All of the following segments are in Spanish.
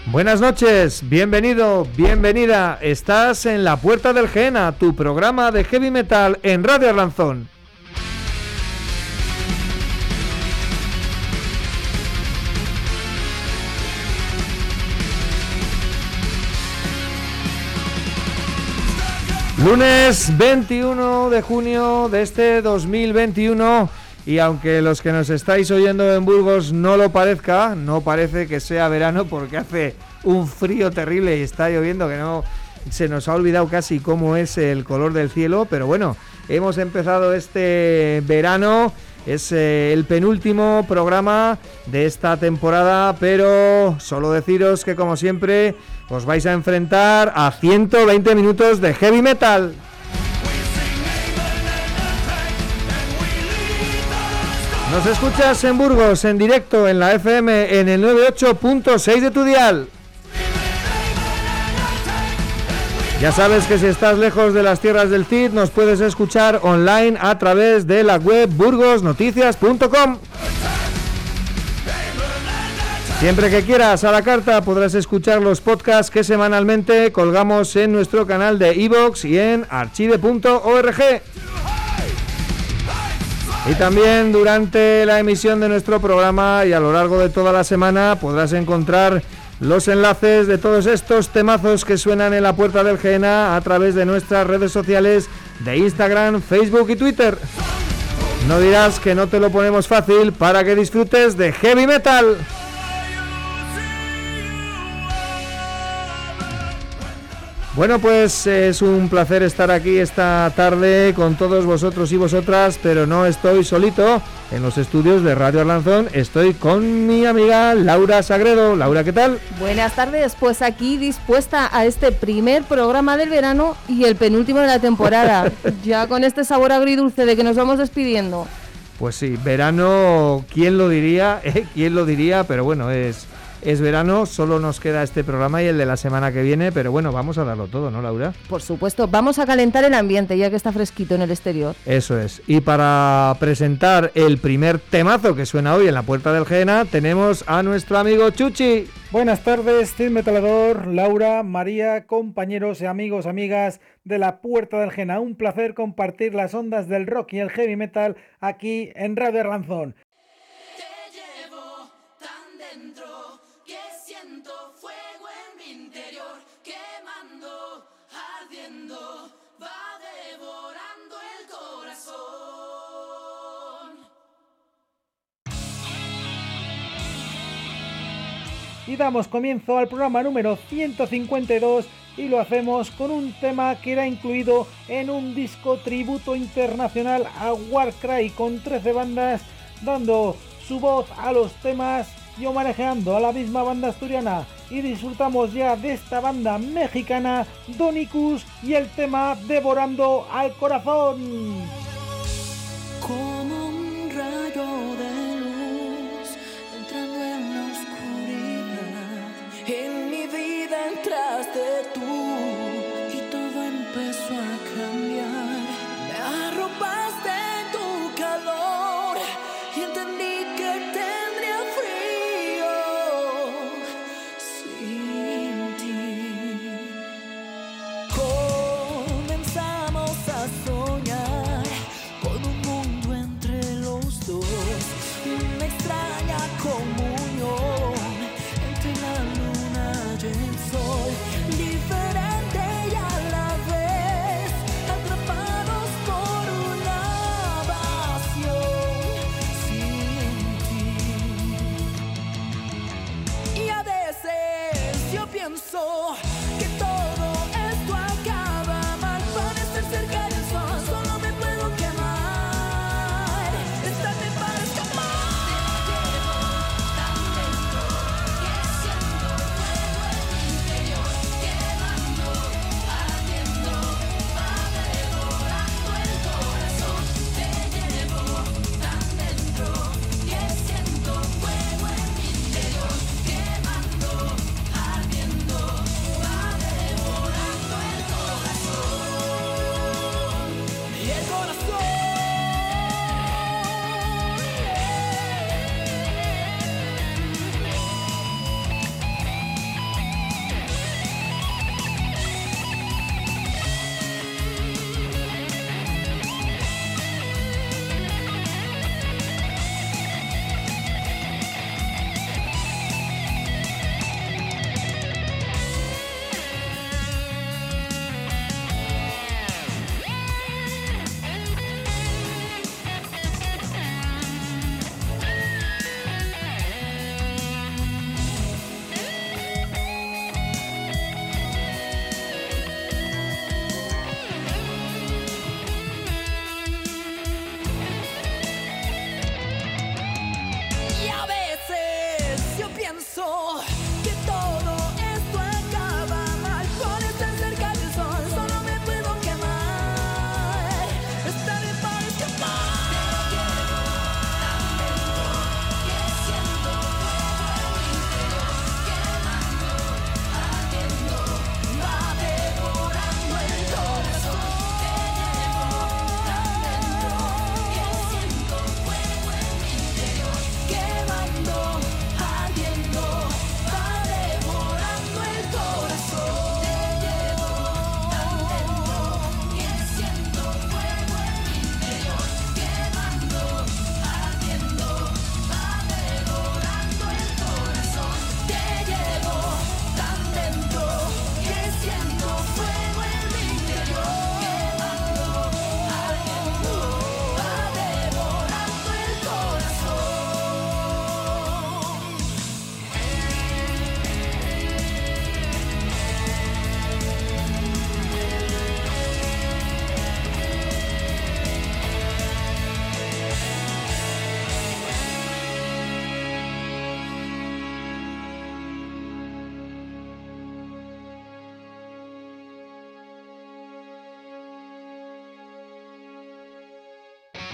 Buenas noches, bienvenido, bienvenida. Estás en La Puerta del Jena, tu programa de heavy metal en Radio Arlanzón. Lunes 21 de junio de este 2021. Y aunque los que nos estáis oyendo en Burgos no lo parezca, no parece que sea verano porque hace un frío terrible y está lloviendo que no se nos ha olvidado casi cómo es el color del cielo, pero bueno, hemos empezado este verano, es el penúltimo programa de esta temporada, pero solo deciros que como siempre os vais a enfrentar a 120 minutos de heavy metal. Nos escuchas en Burgos, en directo, en la FM, en el 98.6 de tu dial. Ya sabes que si estás lejos de las tierras del Cid, nos puedes escuchar online a través de la web burgosnoticias.com. Siempre que quieras, a la carta, podrás escuchar los podcasts que semanalmente colgamos en nuestro canal de iVoox y en archive.org. Y también durante la emisión de nuestro programa y a lo largo de toda la semana podrás encontrar los enlaces de todos estos temazos que suenan en La Puerta del Jena a través de nuestras redes sociales de Instagram, Facebook y Twitter. No dirás que no te lo ponemos fácil para que disfrutes de heavy metal. Bueno, pues es un placer estar aquí esta tarde con todos vosotros y vosotras, pero no estoy solito en los estudios de Radio Arlanzón, estoy con mi amiga Laura Sagredo. Laura, ¿qué tal? Buenas tardes, pues aquí dispuesta a este primer programa del verano y el penúltimo de la temporada, ya con este sabor agridulce de que nos vamos despidiendo. Pues sí, verano, ¿quién lo diría? ¿Quién lo diría? Pero bueno, es verano, solo nos queda este programa y el de la semana que viene, pero bueno, vamos a darlo todo, ¿no, Laura? Por supuesto, vamos a calentar el ambiente ya que está fresquito en el exterior. Eso es, y para presentar el primer temazo que suena hoy en La Puerta del Jena, tenemos a nuestro amigo Chuchi. Buenas tardes, Team Metalador, Laura, María, compañeros y amigos, amigas de La Puerta del Jena. Un placer compartir las ondas del rock y el heavy metal aquí en Radio Arlanzón. Y damos comienzo al programa número 152 y lo hacemos con un tema que era incluido en un disco tributo internacional a Warcry con 13 bandas dando su voz a los temas y homenajeando a la misma banda asturiana. Y disfrutamos ya de esta banda mexicana, Donicus, y el tema Devorando al Corazón. Como un rayo de luz entrando en la oscuridad, en mi vida entraste tú y todo empezó a cambiar. Me arropaste en tu calor y entendí que tendría frío sin ti. Comenzamos a soñar con un mundo entre los dos, una extraña comunión entre la luna y el sol, diferente y a la vez atrapados por una pasión sin ti. Y a veces yo pienso que todo esto acaba mal, parece cerca del sol, solo me puedo quemar, esta me parece mal.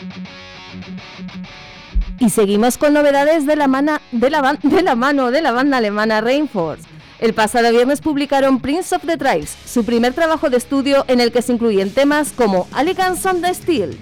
Y seguimos con novedades de la mano de la banda alemana Rainforce. El pasado viernes publicaron Prince of the Tribes, su primer trabajo de estudio en el que se incluyen temas como Elegance on the Steel.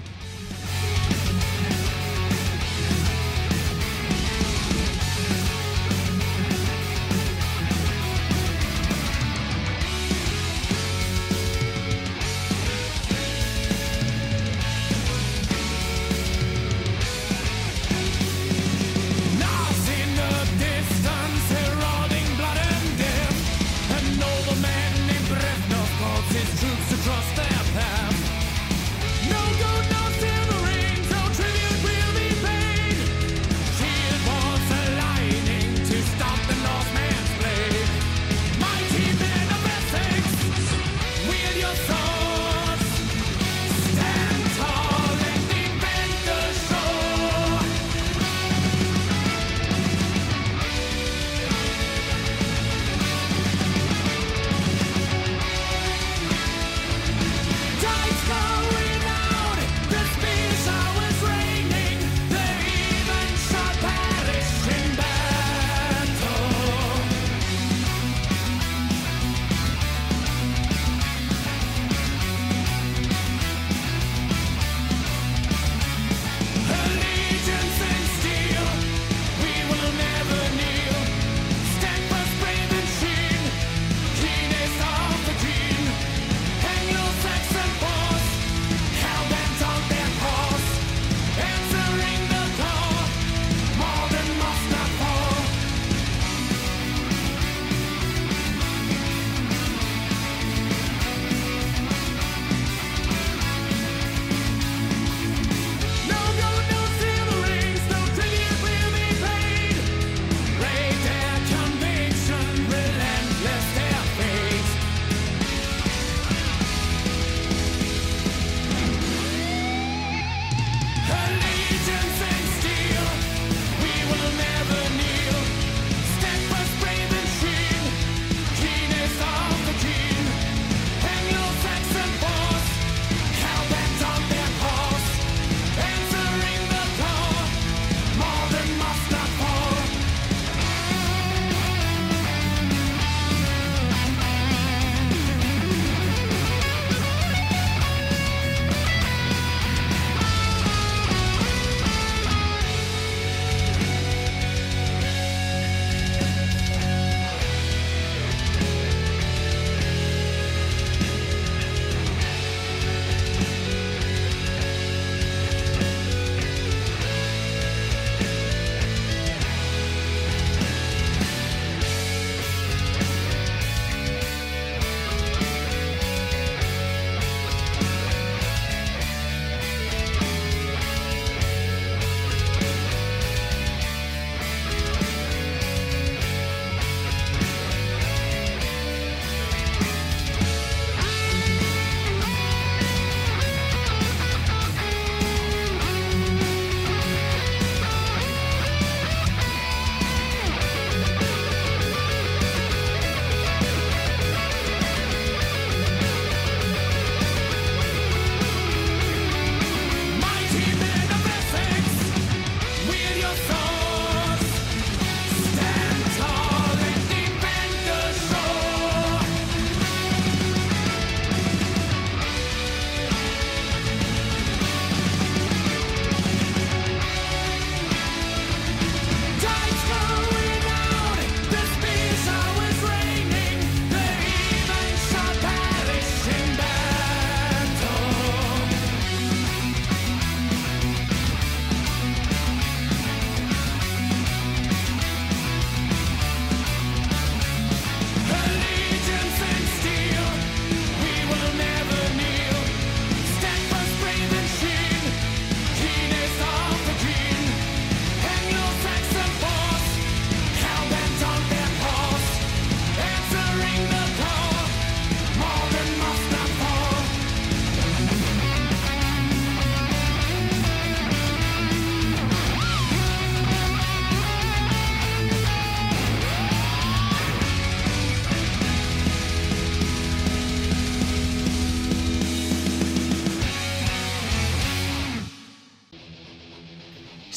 Across their path. No,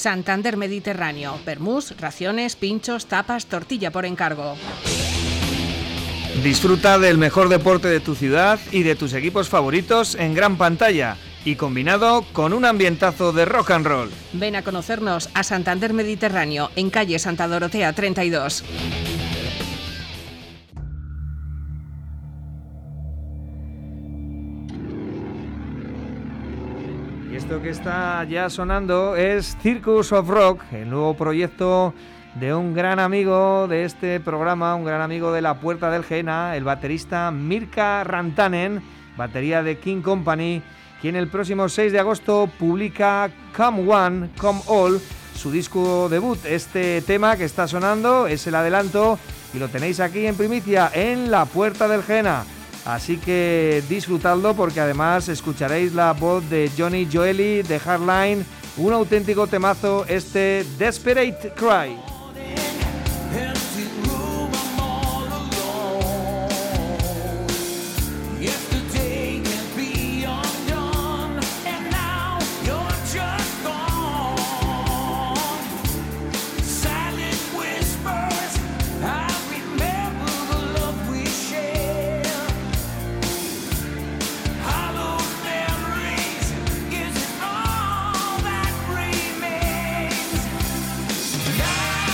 Santander Mediterráneo. Vermús, raciones, pinchos, tapas, tortilla por encargo. Disfruta del mejor deporte de tu ciudad y de tus equipos favoritos en gran pantalla y combinado con un ambientazo de rock and roll. Ven a conocernos a Santander Mediterráneo, en calle Santa Dorotea 32. Y esto que está ya sonando es Circus of Rock, el nuevo proyecto de un gran amigo de este programa, un gran amigo de La Puerta del Jena, el baterista Mirka Rantanen, batería de King Company, quien el próximo 6 de agosto publica Come One, Come All, su disco debut. Este tema que está sonando es el adelanto y lo tenéis aquí en primicia en La Puerta del Jena. Así que disfrutadlo porque además escucharéis la voz de Johnny Joeli de Hardline, un auténtico temazo, este Desperate Cry. Yeah.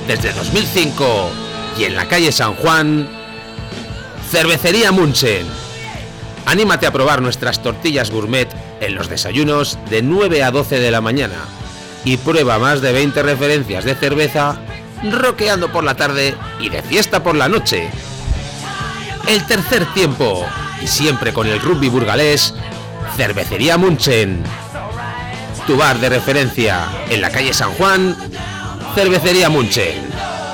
desde 2005 y en la calle San Juan, Cervecería Munchen. Anímate a probar nuestras tortillas gourmet en los desayunos de 9 a 12 de la mañana y prueba más de 20 referencias de cerveza, rockeando por la tarde y de fiesta por la noche. El tercer tiempo, y siempre con el rugby burgalés, Cervecería Munchen. Tu bar de referencia en la calle San Juan, Cervecería Munchen.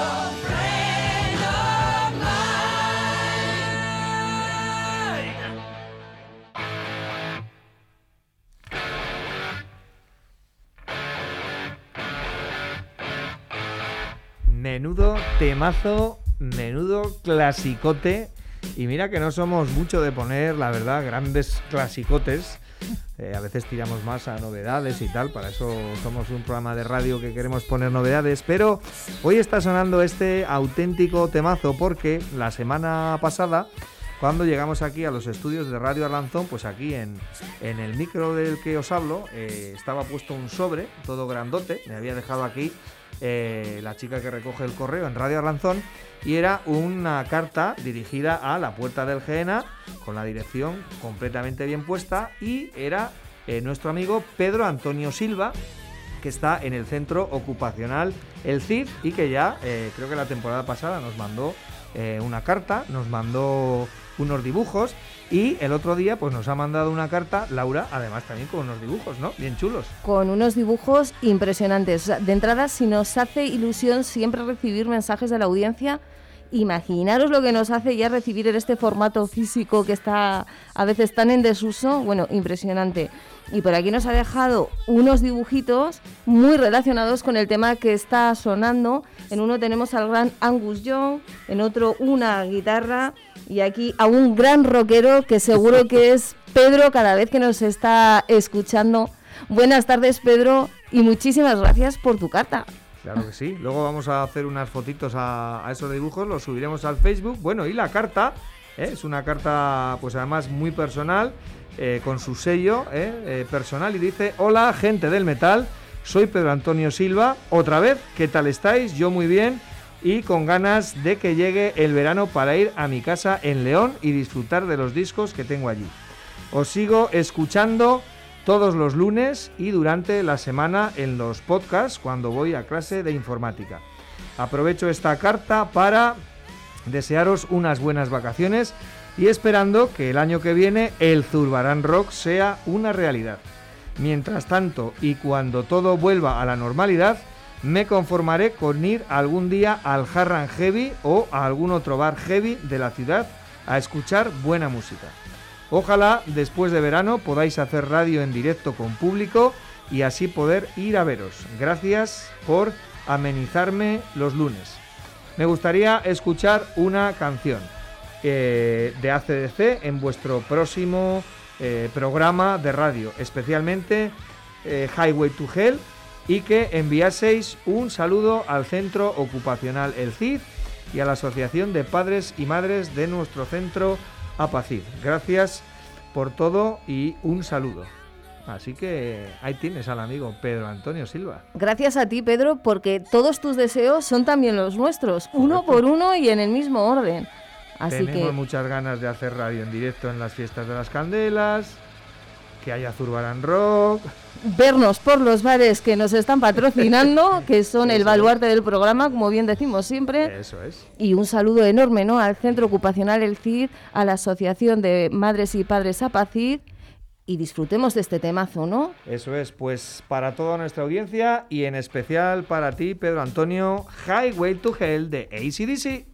Menudo temazo, menudo clasicote. Y mira que no somos mucho de poner, la verdad, grandes clasicotes. A veces tiramos más a novedades y tal, para eso somos un programa de radio que queremos poner novedades, pero hoy está sonando este auténtico temazo porque la semana pasada, cuando llegamos aquí a los estudios de Radio Arlanzón, pues aquí en el micro del que os hablo estaba puesto un sobre, todo grandote, me había dejado aquí la chica que recoge el correo en Radio Arlanzón, y era una carta dirigida a la Puerta del Geena con la dirección completamente bien puesta, y era nuestro amigo Pedro Antonio Silva, que está en el centro ocupacional El Cid y que ya creo que la temporada pasada nos mandó una carta, nos mandó unos dibujos, y el otro día pues nos ha mandado una carta Laura, además también con unos dibujos, ¿no? Bien chulos. Con unos dibujos impresionantes. O sea, de entrada, si nos hace ilusión siempre recibir mensajes de la audiencia, imaginaros lo que nos hace ya recibir en este formato físico que está a veces tan en desuso. Bueno, impresionante. Y por aquí nos ha dejado unos dibujitos muy relacionados con el tema que está sonando. En uno tenemos al gran Angus Young, en otro una guitarra, y aquí a un gran rockero que seguro que es Pedro cada vez que nos está escuchando. Buenas tardes, Pedro, y muchísimas gracias por tu carta. Claro que sí. Luego vamos a hacer unas fotitos a esos dibujos, los subiremos al Facebook. Bueno, y la carta, es una carta pues además muy personal, con su sello personal, y dice: hola, gente del metal, soy Pedro Antonio Silva, otra vez, ¿qué tal estáis? Yo muy bien, y con ganas de que llegue el verano para ir a mi casa en León y disfrutar de los discos que tengo allí. Os sigo escuchando todos los lunes y durante la semana en los podcasts cuando voy a clase de informática. Aprovecho esta carta para desearos unas buenas vacaciones y esperando que el año que viene el Zurbarán Rock sea una realidad. Mientras tanto, y cuando todo vuelva a la normalidad, me conformaré con ir algún día al Harran Heavy o a algún otro bar heavy de la ciudad a escuchar buena música. Ojalá después de verano podáis hacer radio en directo con público y así poder ir a veros. Gracias por amenizarme los lunes. Me gustaría escuchar una canción de AC/DC en vuestro próximo programa de radio, especialmente Highway to Hell, y que enviaseis un saludo al Centro Ocupacional El Cid y a la Asociación de Padres y Madres de nuestro centro Apacid. Gracias por todo y un saludo. Así que ahí tienes al amigo Pedro Antonio Silva. Gracias a ti, Pedro, porque todos tus deseos son también los nuestros, uno por uno y en el mismo orden. Así Tenemos que muchas ganas de hacer radio en directo en las fiestas de las Candelas, que haya Zurbarán Rock, vernos por los bares que nos están patrocinando, que son el Eso baluarte del programa, como bien decimos siempre. eso es. Y un saludo enorme, ¿no?, al Centro Ocupacional El Cid, a la Asociación de Madres y Padres Apacid, y disfrutemos de este temazo, ¿no? Eso es, pues para toda nuestra audiencia y en especial para ti, Pedro Antonio, Highway to Hell de AC/DC.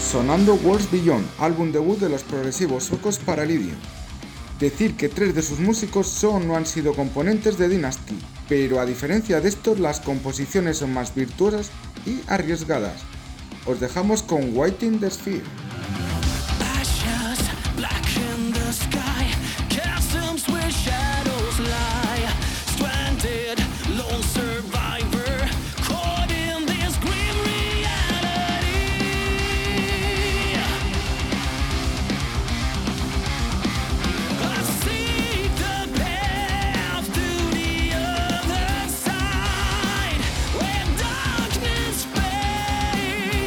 Sonando Worlds Beyond, álbum debut de los progresivos suecos Paralidium. Decir que 3 de sus músicos son o han sido componentes de Dynasty, pero a diferencia de estos las composiciones son más virtuosas y arriesgadas. Os dejamos con Waiting the Sphere.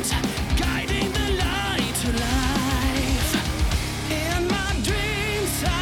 Guiding the light to life. In my dreams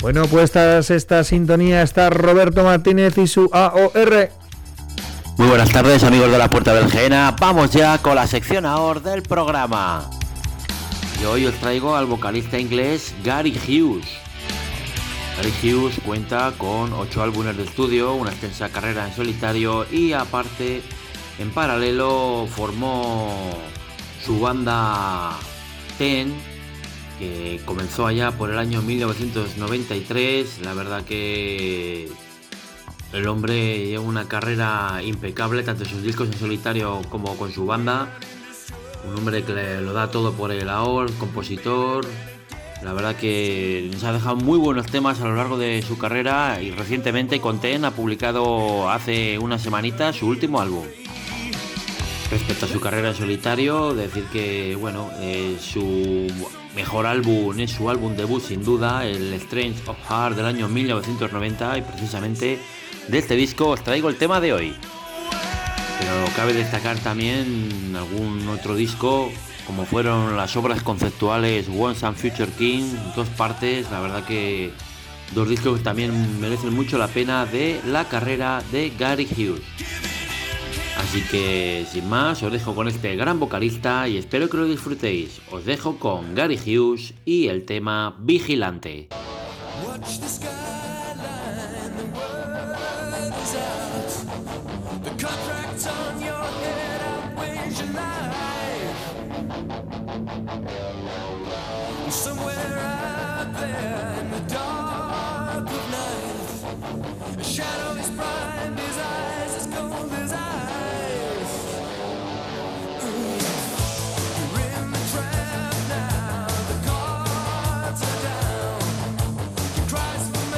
Bueno, pues esta sintonía está Roberto Martínez y su AOR. Muy buenas tardes, amigos de la Puerta del Jena. Vamos ya con la sección AOR del programa. Y hoy os traigo al vocalista inglés Gary Hughes. Gary Hughes cuenta con 8 álbumes de estudio, una extensa carrera en solitario y aparte, en paralelo, formó su banda Ten, que comenzó allá por el año 1993. La verdad que el hombre lleva una carrera impecable, tanto en sus discos en solitario como con su banda. Un hombre que lo da todo por el AOR, compositor. La verdad que nos ha dejado muy buenos temas a lo largo de su carrera y recientemente con Ten ha publicado hace unas semanitas su último álbum. Respecto a su carrera en solitario, decir que bueno, su mejor álbum es su álbum debut sin duda, el Strange of Heart del año 1990, y precisamente de este disco os traigo el tema de hoy. Pero cabe destacar también algún otro disco, como fueron las obras conceptuales Once and Future King, 2 partes, la verdad que 2 discos que también merecen mucho la pena de la carrera de Gary Hughes. Así que, sin más, os dejo con este gran vocalista y espero que lo disfrutéis. Os dejo con Gary Hughes y el tema Vigilante. Cries for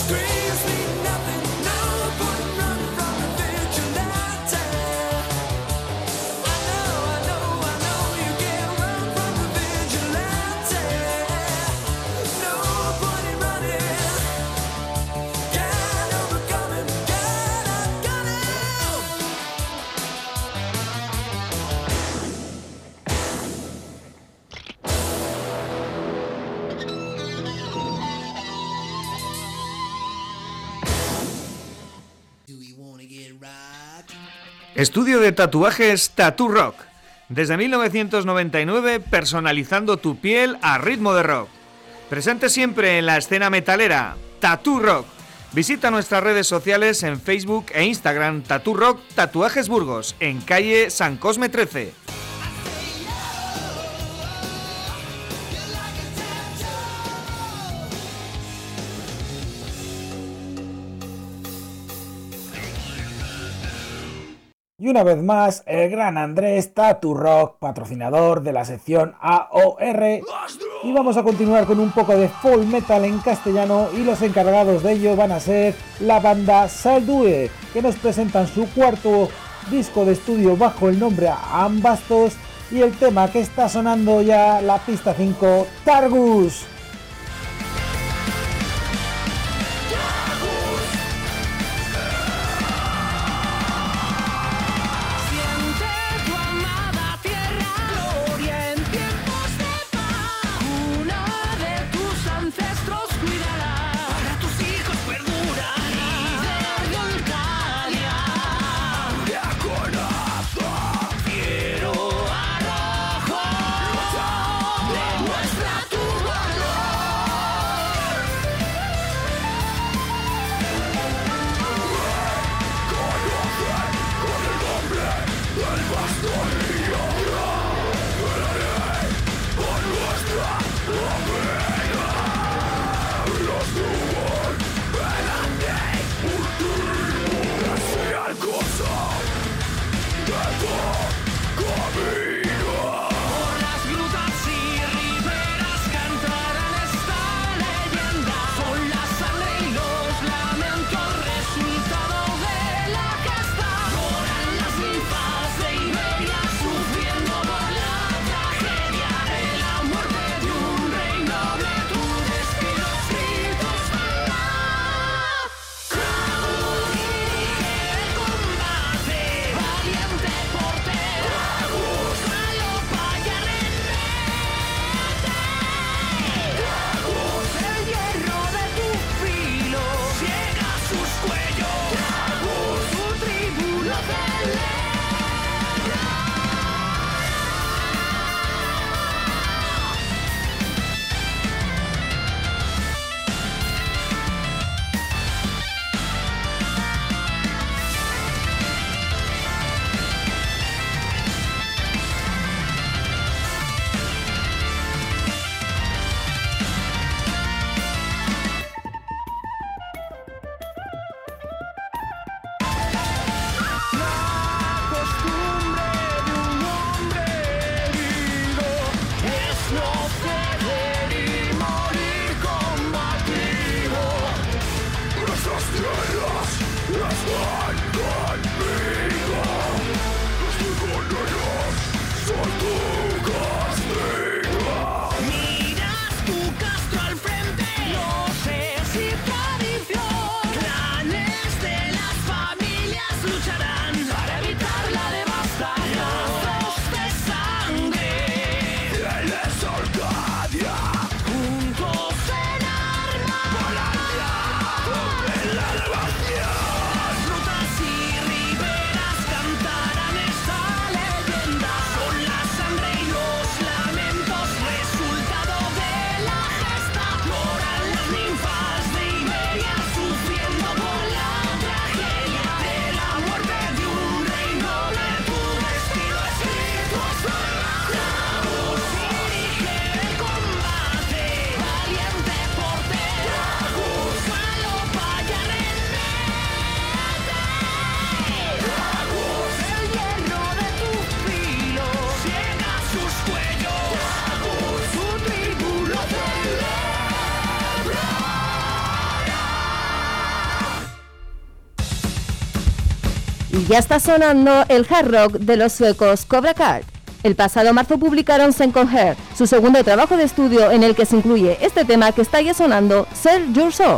Estudio de tatuajes Tattoo Rock. Desde 1999, personalizando tu piel a ritmo de rock. Presente siempre en la escena metalera, Tattoo Rock. Visita nuestras redes sociales en Facebook e Instagram, Tattoo Rock Tatuajes Burgos, en calle San Cosme 13. Y una vez más, el gran Andrés Tattoo Rock, patrocinador de la sección AOR. Y vamos a continuar con un poco de folk metal en castellano, y los encargados de ello van a ser la banda Saldue, que nos presentan su cuarto disco de estudio bajo el nombre Ambastos, y el tema que está sonando ya, la pista 5, Targus. Quiero arrojo, demuestra tu valor. Y ya está sonando el hard rock de los suecos Cobra Kai. El pasado marzo publicaron Second Hair, su segundo trabajo de estudio en el que se incluye este tema que está ya sonando, Sell Your Soul.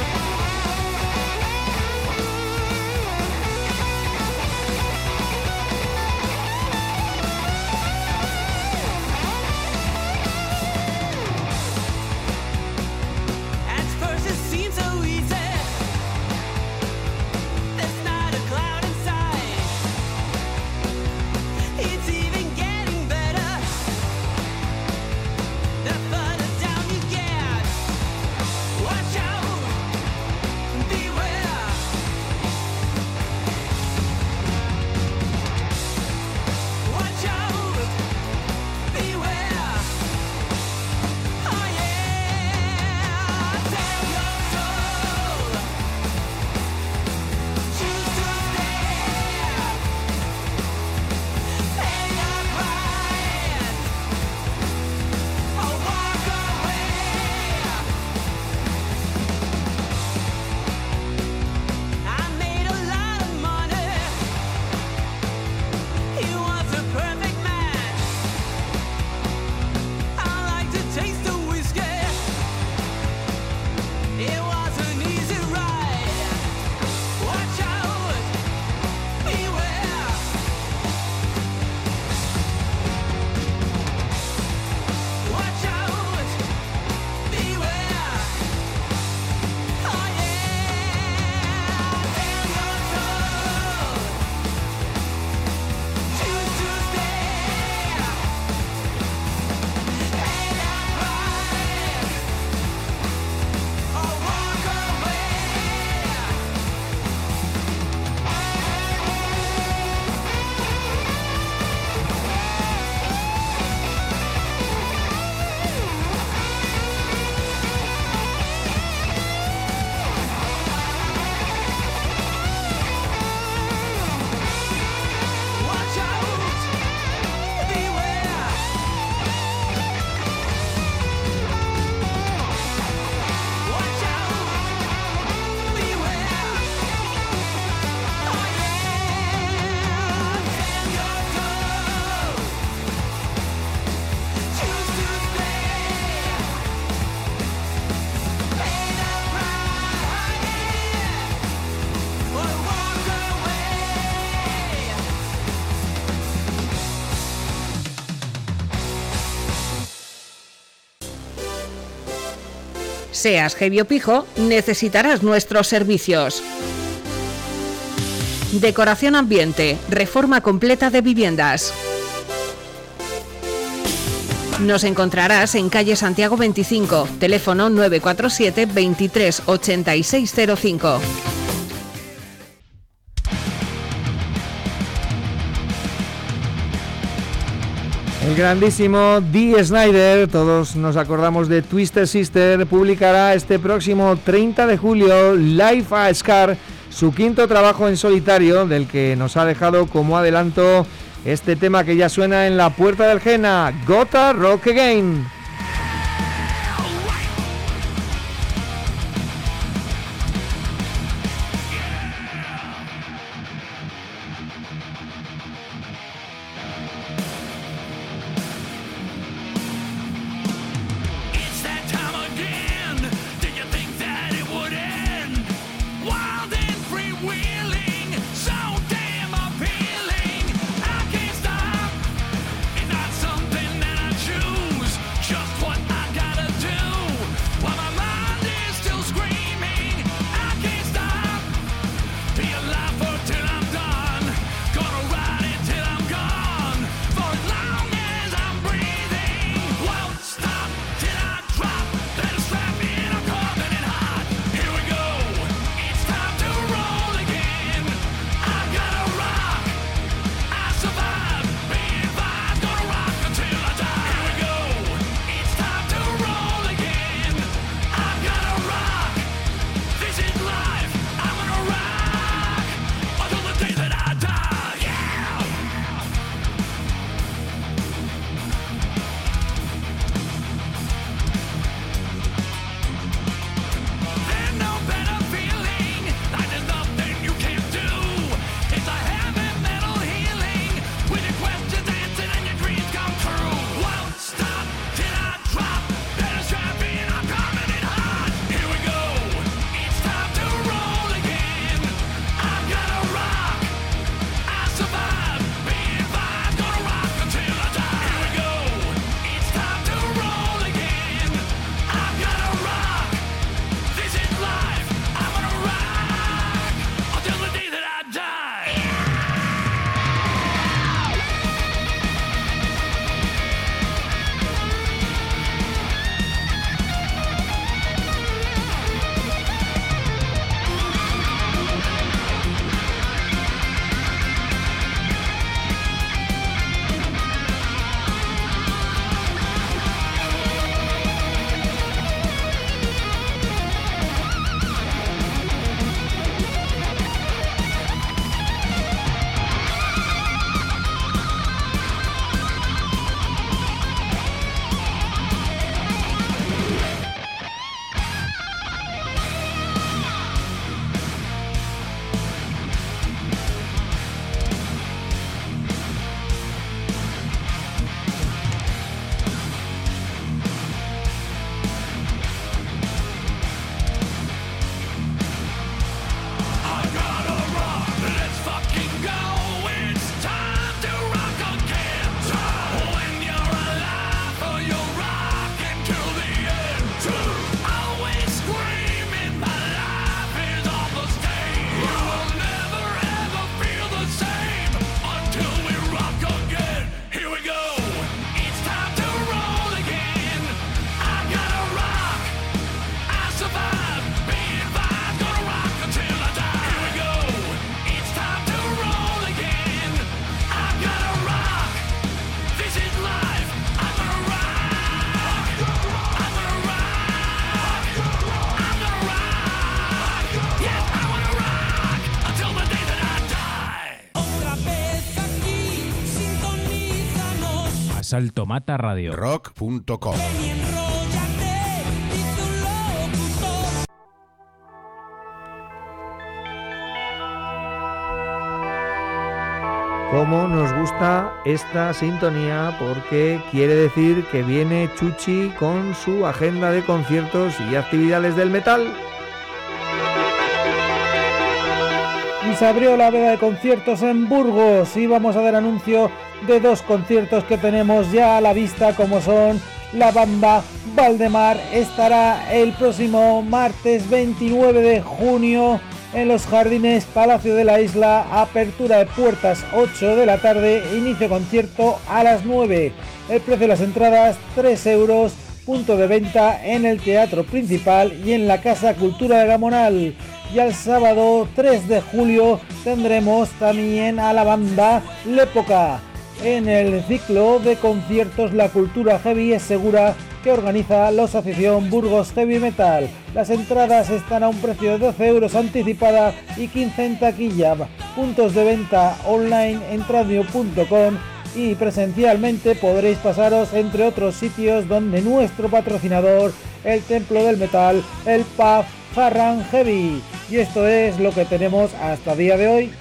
Seas heavy o pijo, necesitarás nuestros servicios. Decoración ambiente, reforma completa de viviendas. Nos encontrarás en calle Santiago 25, teléfono 947 23 8605. El grandísimo Dee Snider, todos nos acordamos de Twisted Sister, publicará este próximo 30 de julio Life a Scar, su quinto trabajo en solitario, del que nos ha dejado como adelanto este tema que ya suena en la puerta del Jena, Gotta Rock Again. Something that I choose. Salto Mata Radio. Rock.com. Cómo nos gusta esta sintonía, porque quiere decir que viene Chuchi con su agenda de conciertos y actividades del metal. Y se abrió la veda de conciertos en Burgos y vamos a dar anuncio de 2 conciertos que tenemos ya a la vista, como son la banda Valdemar. Estará el próximo martes 29 de junio en los Jardines Palacio de la Isla, apertura de puertas 8 de la tarde, inicio concierto a las 9. El precio de las entradas 3 euros, punto de venta en el Teatro Principal y en la Casa Cultura de Gamonal. Y al sábado 3 de julio tendremos también a la banda L'Época en el ciclo de conciertos La Cultura Heavy es Segura, que organiza la Asociación Burgos Heavy Metal. Las entradas están a un precio de 12 euros anticipada y 15 en taquilla. Puntos de venta online en tradio.com y presencialmente podréis pasaros entre otros sitios donde nuestro patrocinador, el Templo del Metal, el pub Harran Heavy. Y esto es lo que tenemos hasta día de hoy.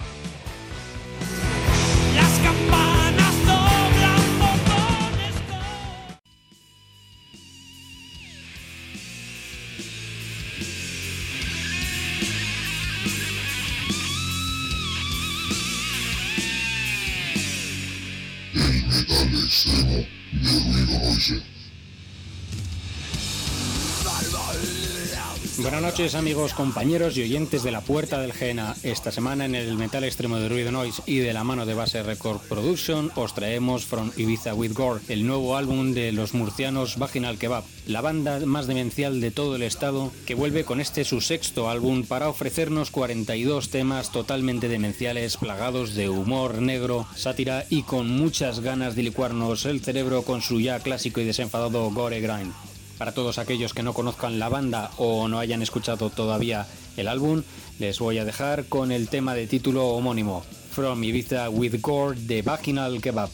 Buenas noches, amigos, compañeros y oyentes de La Puerta del Jena. Esta semana en el Metal Extremo de Ruido Noise y de la mano de Base Record Production os traemos From Ibiza with Gore, el nuevo álbum de los murcianos Vaginal Kebab, la banda más demencial de todo el estado, que vuelve con este su 6º álbum para ofrecernos 42 temas totalmente demenciales, plagados de humor negro, sátira y con muchas ganas de licuarnos el cerebro con su ya clásico y desenfadado Gore Grind. Para todos aquellos que no conozcan la banda o no hayan escuchado todavía el álbum, les voy a dejar con el tema de título homónimo, From Ibiza with Gore de Vaginal Kebab.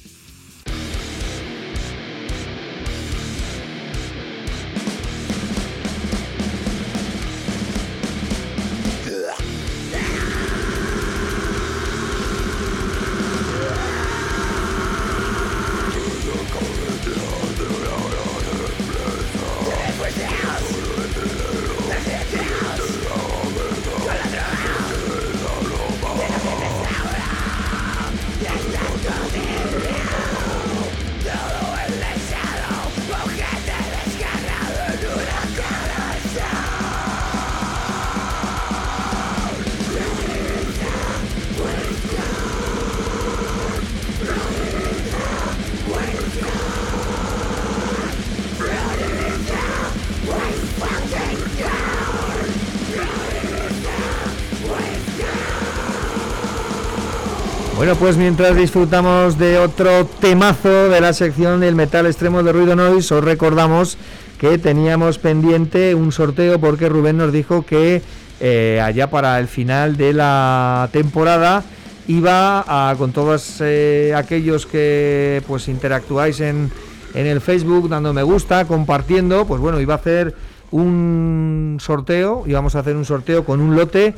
Bueno, pues mientras disfrutamos de otro temazo de la sección del Metal Extremo de Ruido Noise, os recordamos que teníamos pendiente un sorteo porque Rubén nos dijo que allá para el final de la temporada iba a, con todos aquellos que pues interactuáis en el Facebook, dando me gusta, compartiendo, pues bueno, iba a hacer un sorteo, íbamos a hacer un sorteo con un lote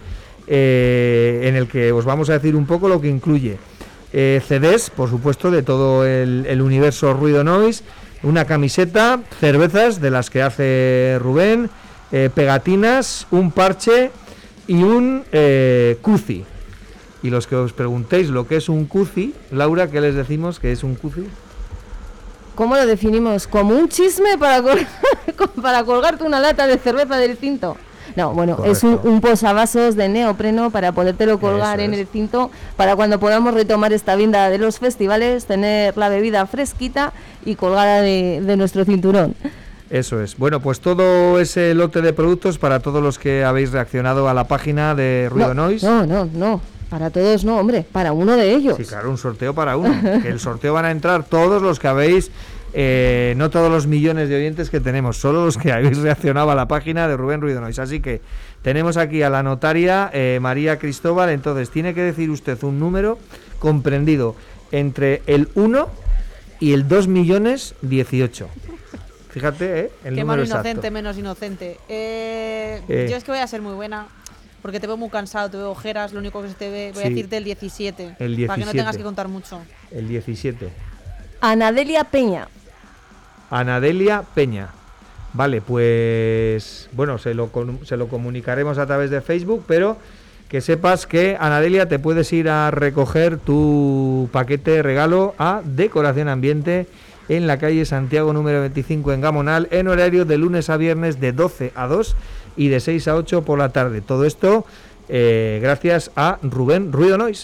en el que os vamos a decir un poco lo que incluye. CDs, por supuesto, de todo el universo Ruido Noise, una camiseta, cervezas de las que hace Rubén, pegatinas, un parche y un cuci. Y los que os preguntéis lo que es un cuci, Laura, ¿qué les decimos que es un cuci? ¿Cómo lo definimos? ¿Como un chisme para colgarte una lata de cerveza del cinto? No, bueno, correcto. Es un posavasos de neopreno para podértelo colgar en el cinto, para cuando podamos retomar esta vinda de los festivales, tener la bebida fresquita y colgada de nuestro cinturón. Eso es. Bueno, pues todo ese lote de productos para todos los que habéis reaccionado a la página de Ruido Noise. No. Para todos no, hombre, para uno de ellos. Sí, claro, un sorteo para uno. Que el sorteo van a entrar todos los que habéis, no todos los millones de oyentes que tenemos, solo los que habéis reaccionado a la página de Rubén Ruido Noise. Así que tenemos aquí a la notaria María Cristóbal. Entonces tiene que decir usted un número comprendido entre el 1 y el 2.018.000. Fíjate, el Qué número mano inocente, exacto. menos inocente. Yo es que voy a ser muy buena, porque te veo muy cansado, te veo ojeras, lo único que se te ve. Voy a Sí. decirte el 17, El 17. para que no tengas que contar mucho. El 17. Anadelia Peña. Anadelia Peña. Vale, pues bueno, se lo comunicaremos a través de Facebook, pero que sepas que, Anadelia, te puedes ir a recoger tu paquete de regalo a Decoración Ambiente en la calle Santiago número 25 en Gamonal, en horario de lunes a viernes de 12 a 2 y de 6 a 8 por la tarde. Todo esto gracias a Rubén Ruido Noise.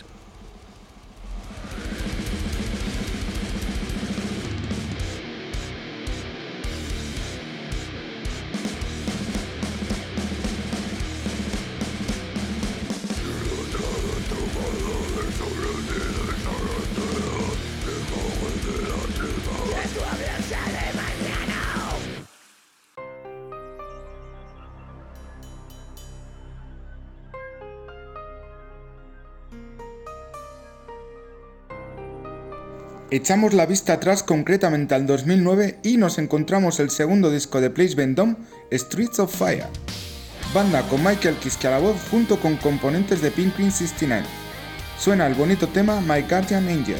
Echamos la vista atrás concretamente al 2009 y nos encontramos el segundo disco de Place Vendôme, Streets of Fire. Banda con Michael Kiske a la voz junto con componentes de Pink Prince 69. Suena el bonito tema My Guardian Angel.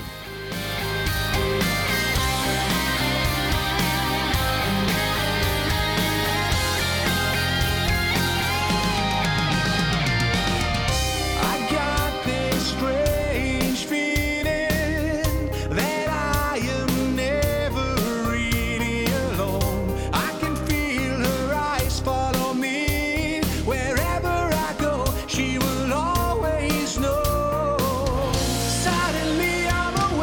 She will always know. Suddenly I'm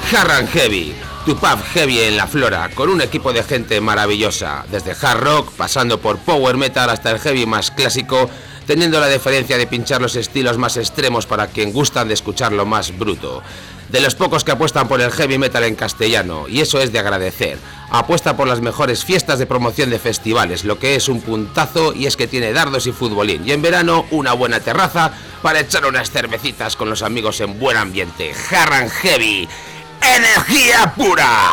Hard and Heavy, tu pub heavy en la Flora, con un equipo de gente maravillosa, desde hard rock, pasando por power metal hasta el heavy más clásico, teniendo la diferencia de pinchar los estilos más extremos para quien gustan de escuchar lo más bruto. De los pocos que apuestan por el heavy metal en castellano, y eso es de agradecer. Apuesta por las mejores fiestas de promoción de festivales, lo que es un puntazo, y es que tiene dardos y futbolín, y en verano una buena terraza para echar unas cervecitas con los amigos en buen ambiente. Hard and Heavy, energía pura.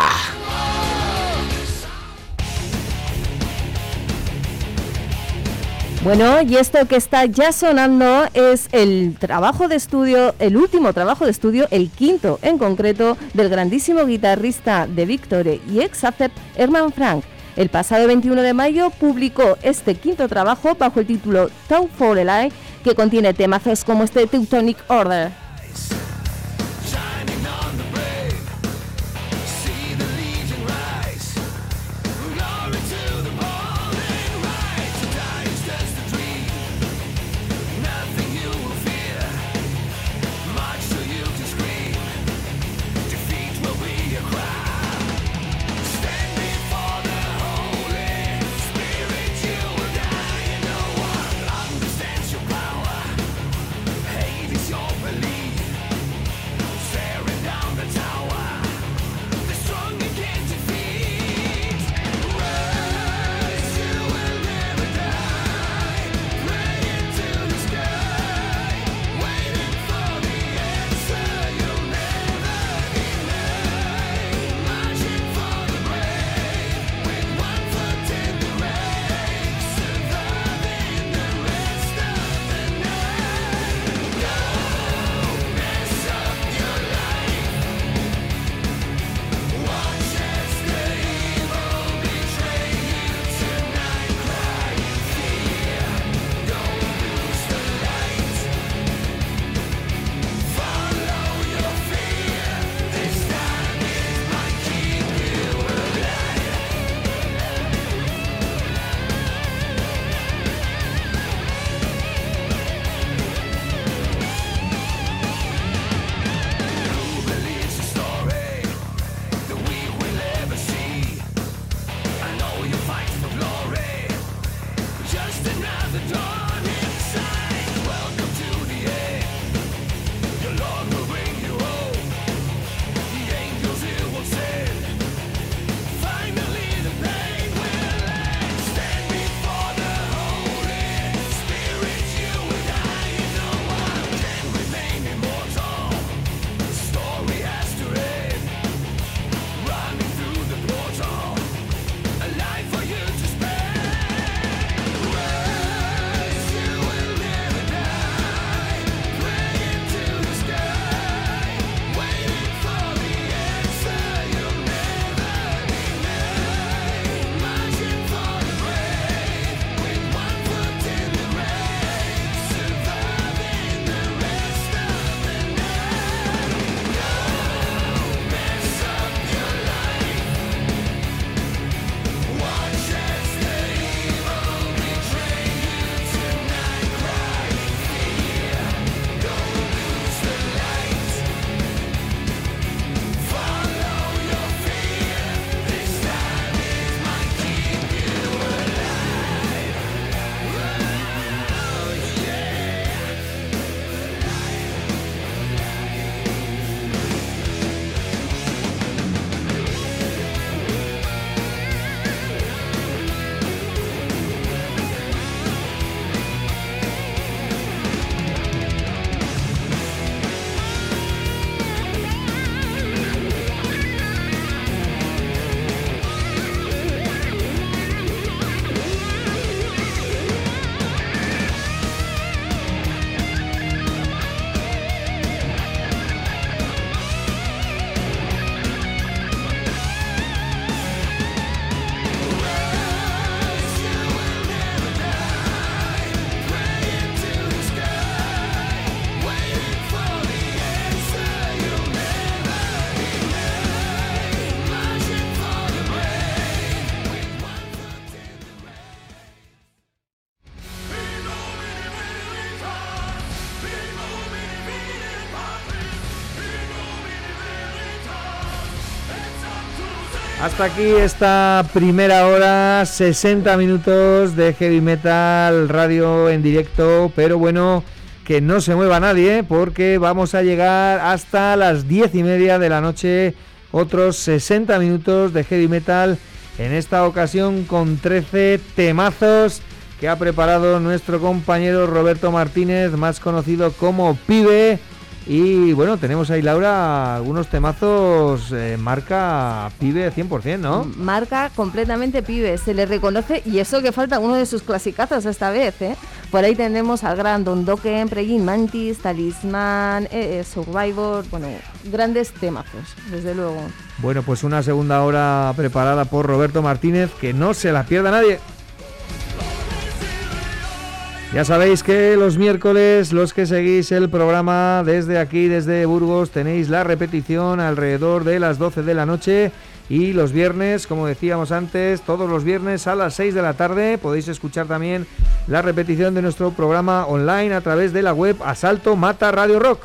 Bueno, y esto que está ya sonando es el trabajo de estudio, el último trabajo de estudio, el quinto en concreto, del grandísimo guitarrista de Victory y ex Accept, Herman Frank. El pasado 21 de mayo publicó este quinto trabajo bajo el título Talk for a Lie, que contiene temazos como este Teutonic Order. Hasta aquí esta primera hora, 60 minutos de Heavy Metal Radio en directo, pero bueno, que no se mueva nadie porque vamos a llegar hasta las 10:30 de la noche, otros 60 minutos de Heavy Metal, en esta ocasión con 13 temazos que ha preparado nuestro compañero Roberto Martínez, más conocido como Pibe. Y bueno, tenemos ahí, Laura, algunos temazos marca Pibe 100%, ¿no? Marca completamente Pibe, se le reconoce, y eso que falta uno de sus clasicazos esta vez, ¿eh? Por ahí tenemos al gran Don Dokken, Praying Mantis, Talisman, Survivor, bueno, grandes temazos, desde luego. Bueno, pues una segunda hora preparada por Roberto Martínez, que no se la pierda nadie. Ya sabéis que los miércoles, los que seguís el programa desde aquí, desde Burgos, tenéis la repetición alrededor de las 12 de la noche, y los viernes, como decíamos antes, todos los viernes a las 6 de la tarde podéis escuchar también la repetición de nuestro programa online a través de la web Asalto Mata Radio Rock.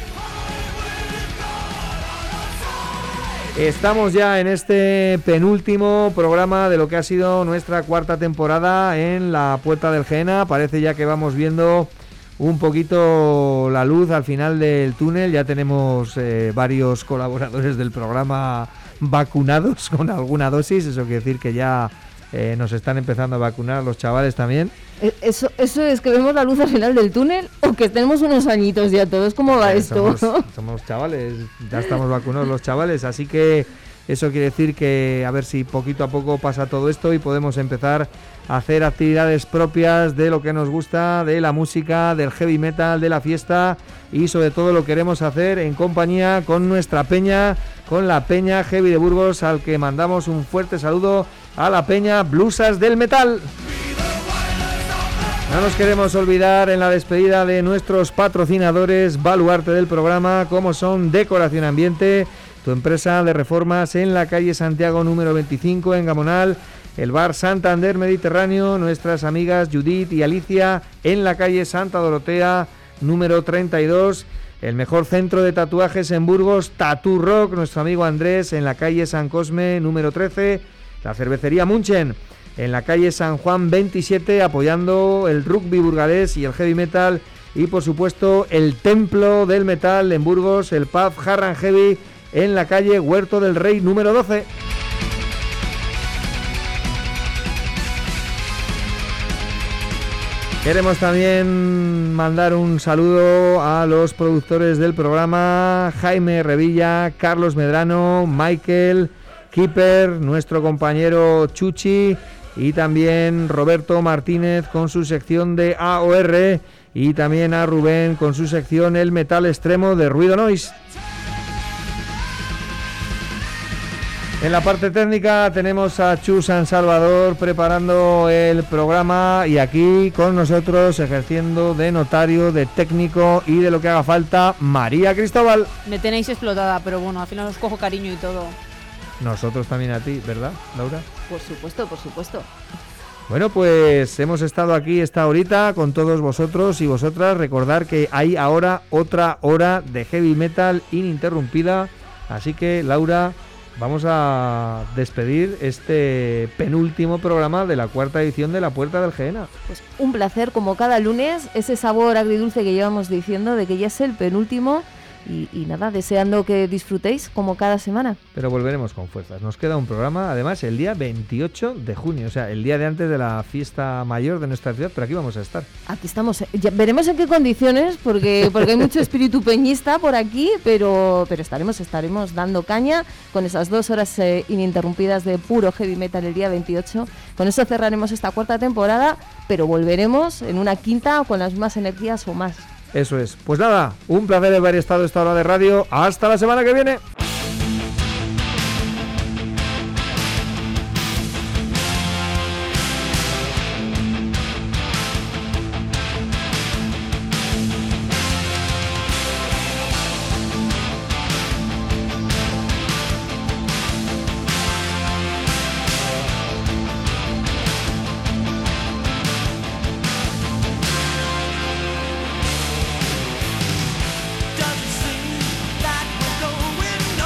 Estamos ya en este penúltimo programa de lo que ha sido nuestra cuarta temporada en la Puerta del Gehenna. Parece ya que vamos viendo un poquito la luz al final del túnel. Ya tenemos varios colaboradores del programa vacunados con alguna dosis. Eso quiere decir que ya nos están empezando a vacunar los chavales también. Eso es que vemos la luz al final del túnel, o que tenemos unos añitos ya todos. ¿Cómo va esto? Somos chavales, ya estamos vacunados los chavales, así que eso quiere decir que a ver si poquito a poco pasa todo esto y podemos empezar a hacer actividades propias de lo que nos gusta, de la música, del heavy metal, de la fiesta, y sobre todo lo queremos hacer en compañía con nuestra peña, con la Peña Heavy de Burgos, al que mandamos un fuerte saludo, a la Peña Blusas del Metal. No nos queremos olvidar en la despedida de nuestros patrocinadores baluarte del programa, como son Decoración Ambiente, tu empresa de reformas en la calle Santiago número 25 en Gamonal, el bar Santander Mediterráneo, nuestras amigas Judith y Alicia en la calle Santa Dorotea número 32, el mejor centro de tatuajes en Burgos, Tattoo Rock, nuestro amigo Andrés en la calle San Cosme número 13, la cervecería Munchen en la calle San Juan 27, apoyando el rugby burgalés y el heavy metal, y por supuesto el Templo del Metal en Burgos, el pub Hard and Heavy en la calle Huerto del Rey número 12. Queremos también mandar un saludo a los productores del programa, Jaime Revilla, Carlos Medrano, Michael, Keeper, nuestro compañero Chuchi, y también Roberto Martínez con su sección de AOR, y también a Rubén con su sección El Metal Extremo de Ruido Noise. En la parte técnica tenemos a Chu San Salvador preparando el programa, y aquí con nosotros ejerciendo de notario, de técnico y de lo que haga falta, María Cristóbal. Me tenéis explotada, pero bueno, al final os cojo cariño y todo. Nosotros también a ti, ¿verdad, Laura? Por supuesto, por supuesto. Bueno, pues hemos estado aquí esta horita con todos vosotros y vosotras. Recordar que hay ahora otra hora de heavy metal ininterrumpida. Así que, Laura, vamos a despedir este penúltimo programa de la cuarta edición de La Puerta del Gehenna. Pues un placer, como cada lunes, ese sabor agridulce que llevamos diciendo de que ya es el penúltimo. Y nada, deseando que disfrutéis como cada semana. Pero volveremos con fuerzas. Nos queda un programa, además, el día 28 de junio, o sea, el día de antes de la fiesta mayor de nuestra ciudad, pero aquí vamos a estar. Aquí estamos. Ya veremos en qué condiciones, porque hay mucho espíritu peñista por aquí, pero estaremos dando caña con esas 2 horas ininterrumpidas de puro heavy metal el día 28. Con eso cerraremos esta cuarta temporada, pero volveremos en una quinta con las mismas energías o más. Eso es. Pues nada, un placer haber estado esta hora de radio. Hasta la semana que viene. Doesn't seem like we're going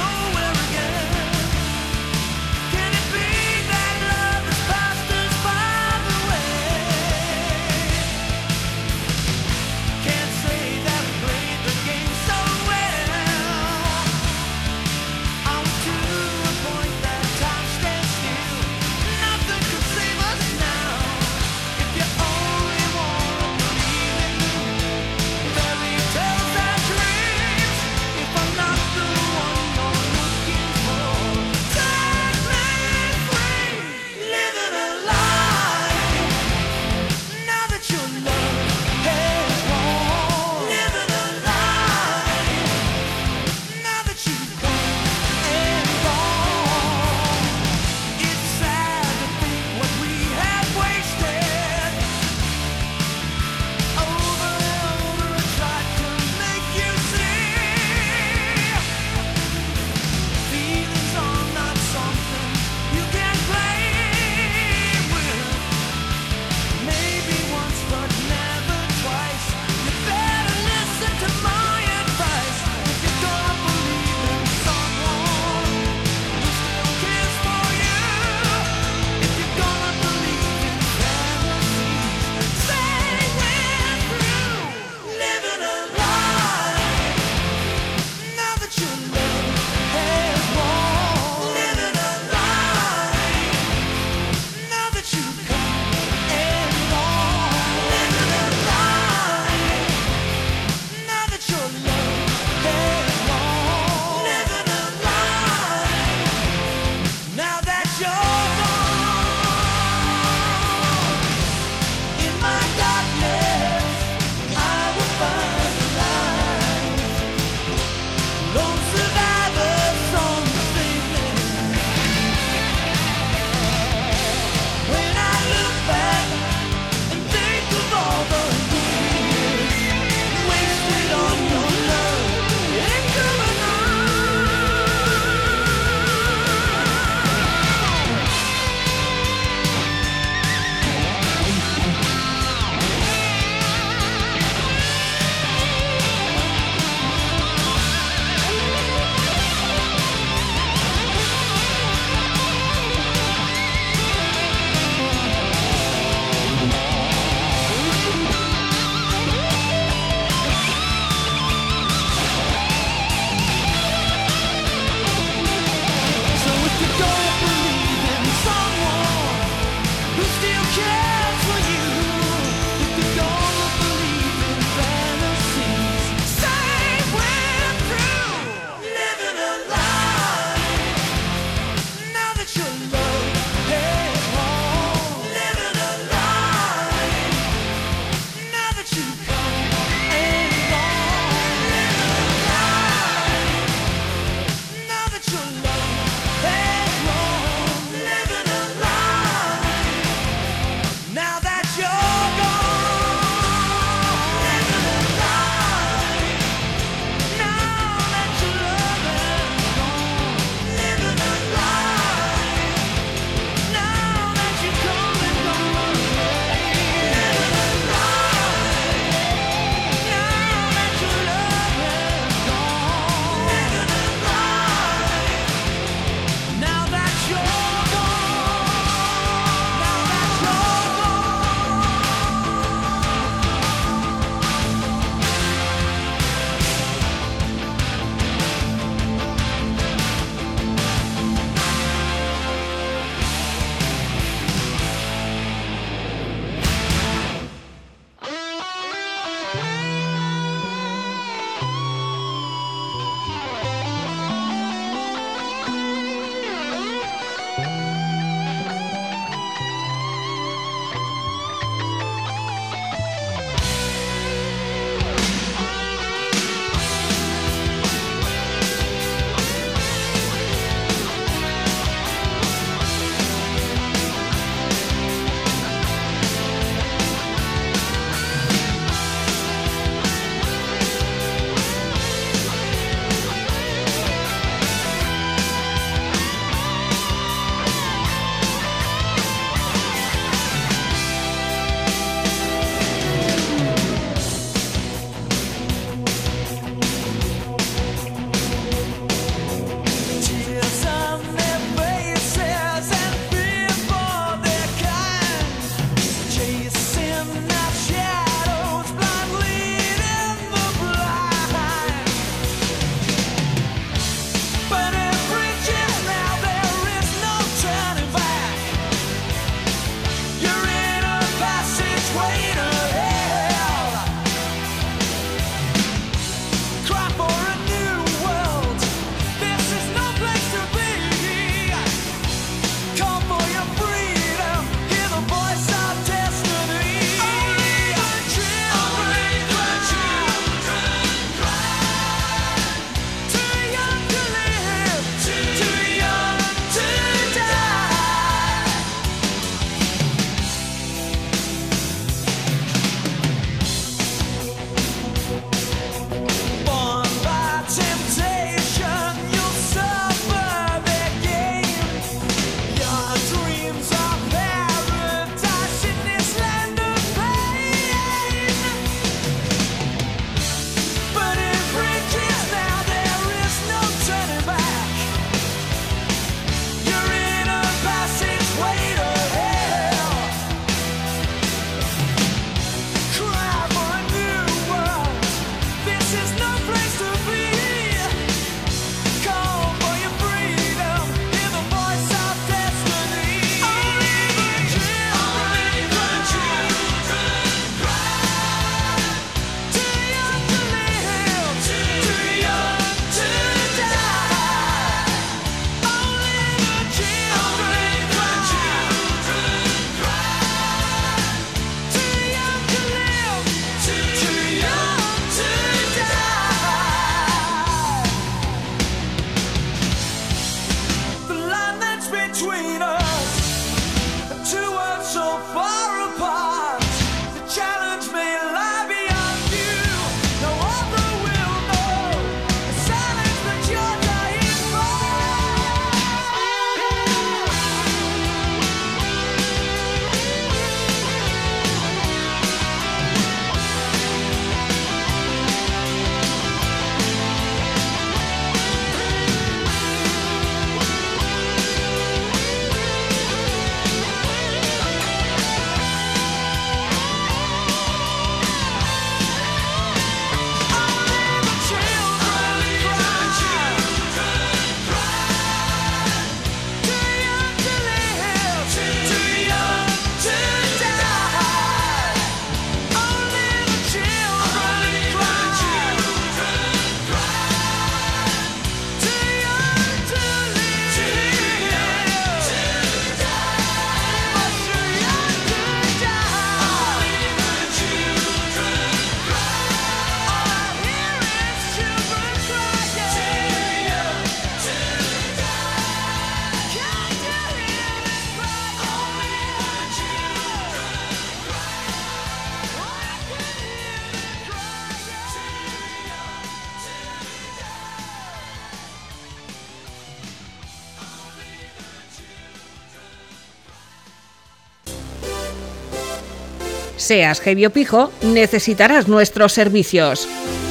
Seas heavy o pijo, necesitarás nuestros servicios.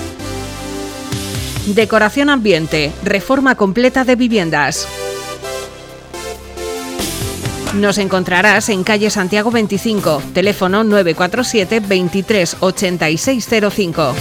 Decoración ambiente, reforma completa de viviendas. Nos encontrarás en calle Santiago 25, teléfono 947 23 8605.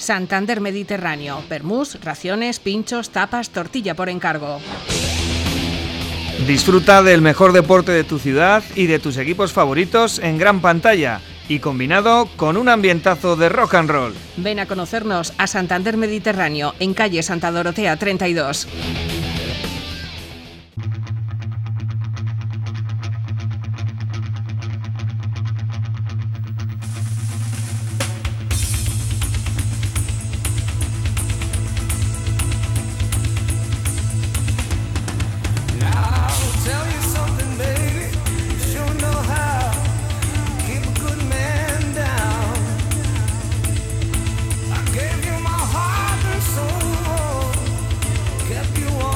Santander Mediterráneo. Vermús, raciones, pinchos, tapas, tortilla por encargo. Disfruta del mejor deporte de tu ciudad y de tus equipos favoritos en gran pantalla y combinado con un ambientazo de rock and roll. Ven a conocernos a Santander Mediterráneo, en calle Santa Dorotea 32. Kept you on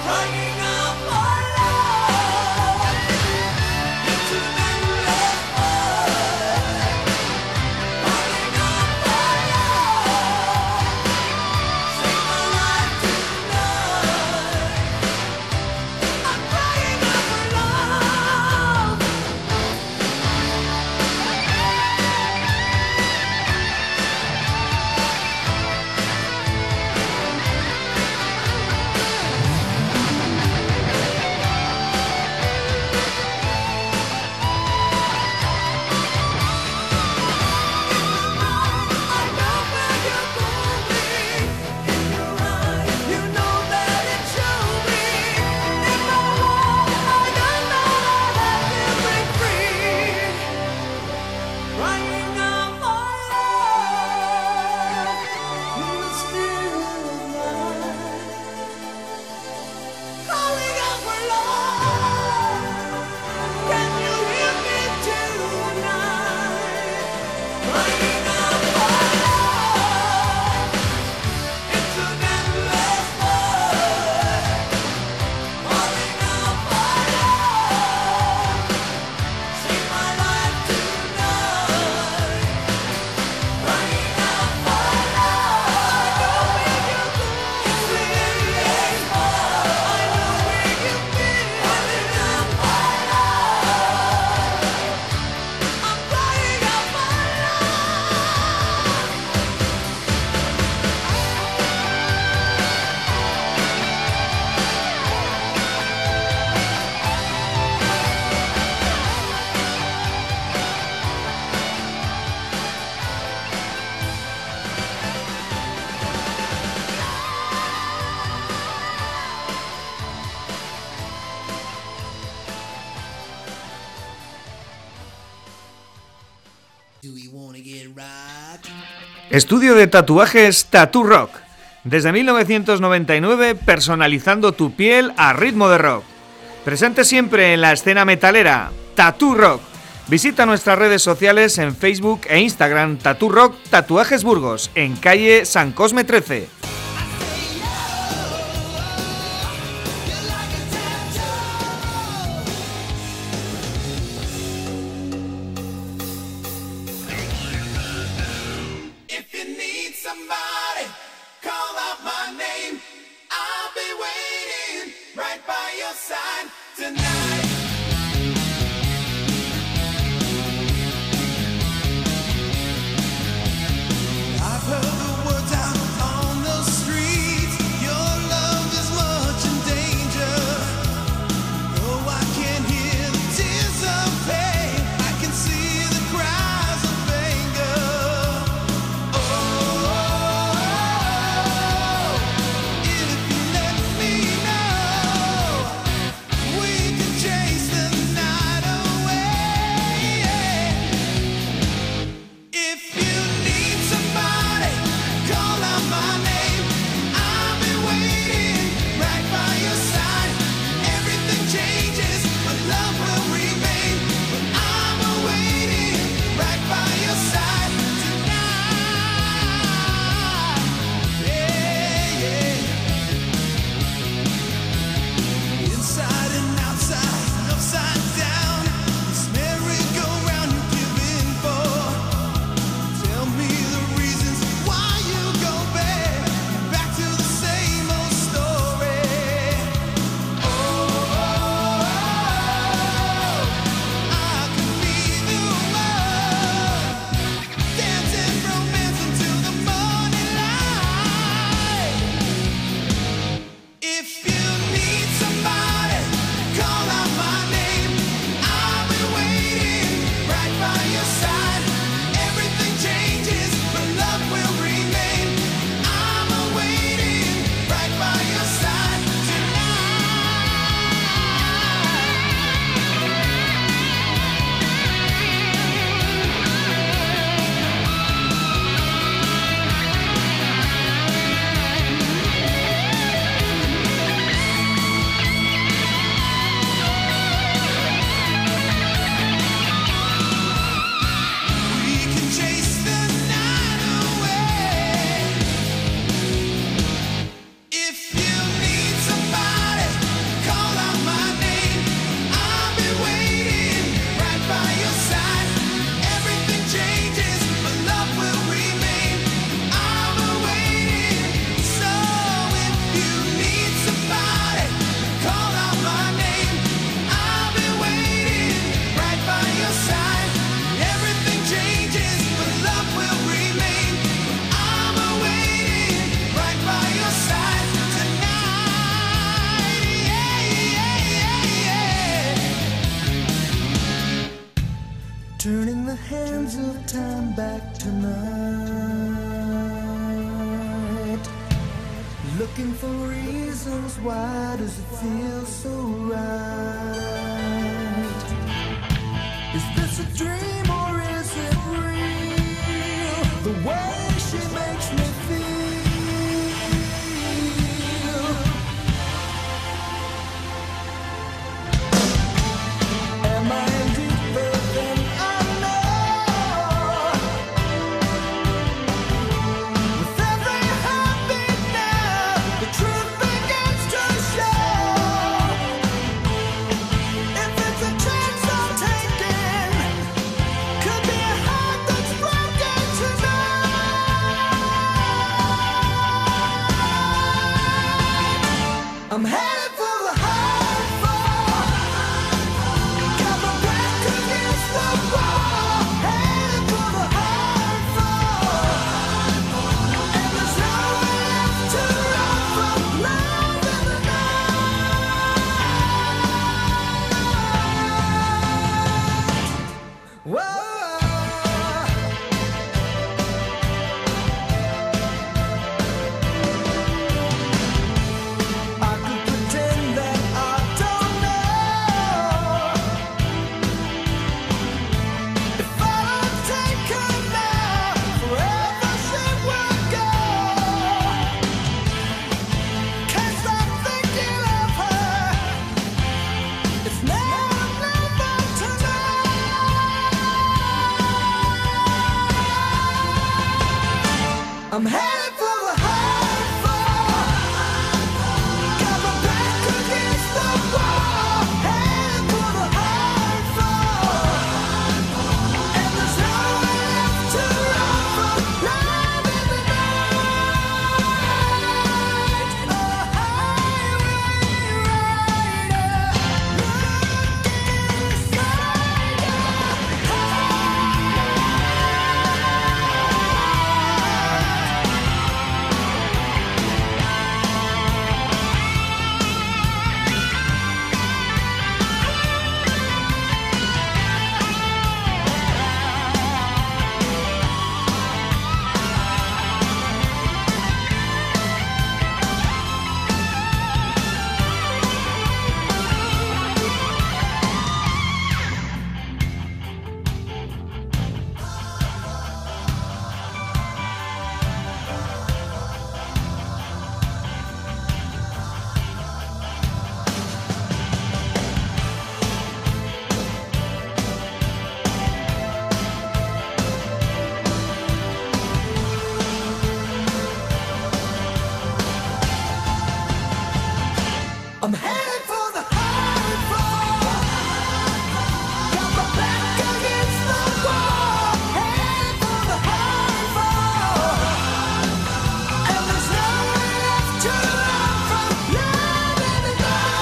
Estudio de tatuajes Tattoo Rock. Desde 1999, personalizando tu piel a ritmo de rock. Presente siempre en la escena metalera, Tattoo Rock. Visita nuestras redes sociales en Facebook e Instagram, Tattoo Rock Tatuajes Burgos, en calle San Cosme 13. I've heard the words out on the Why does it feel so right? Is this a dream or is it real? The way she makes me feel. Am I in deeper than I know? With every heartbeat now, the truth begins to show. If it's a chance I'm taking, could be a heart that's broken tonight. I'm headed for the high fall. Got my back against the wall. Headed for the high fall. And there's nowhere left to run from love in the night. Whoa. I could pretend that I don't know. If I don't take her now, forever she will go. Can't stop thinking of her. It's now or never tonight. I'm headed for the high fall. Got my back against the wall. Headed for the high fall. And there's nowhere left to run from love in the night. A highway rider looking inside your I'm headed for the high fall. Got my back against the wall. Headed for the high fall. And there's nowhere left to run from love in the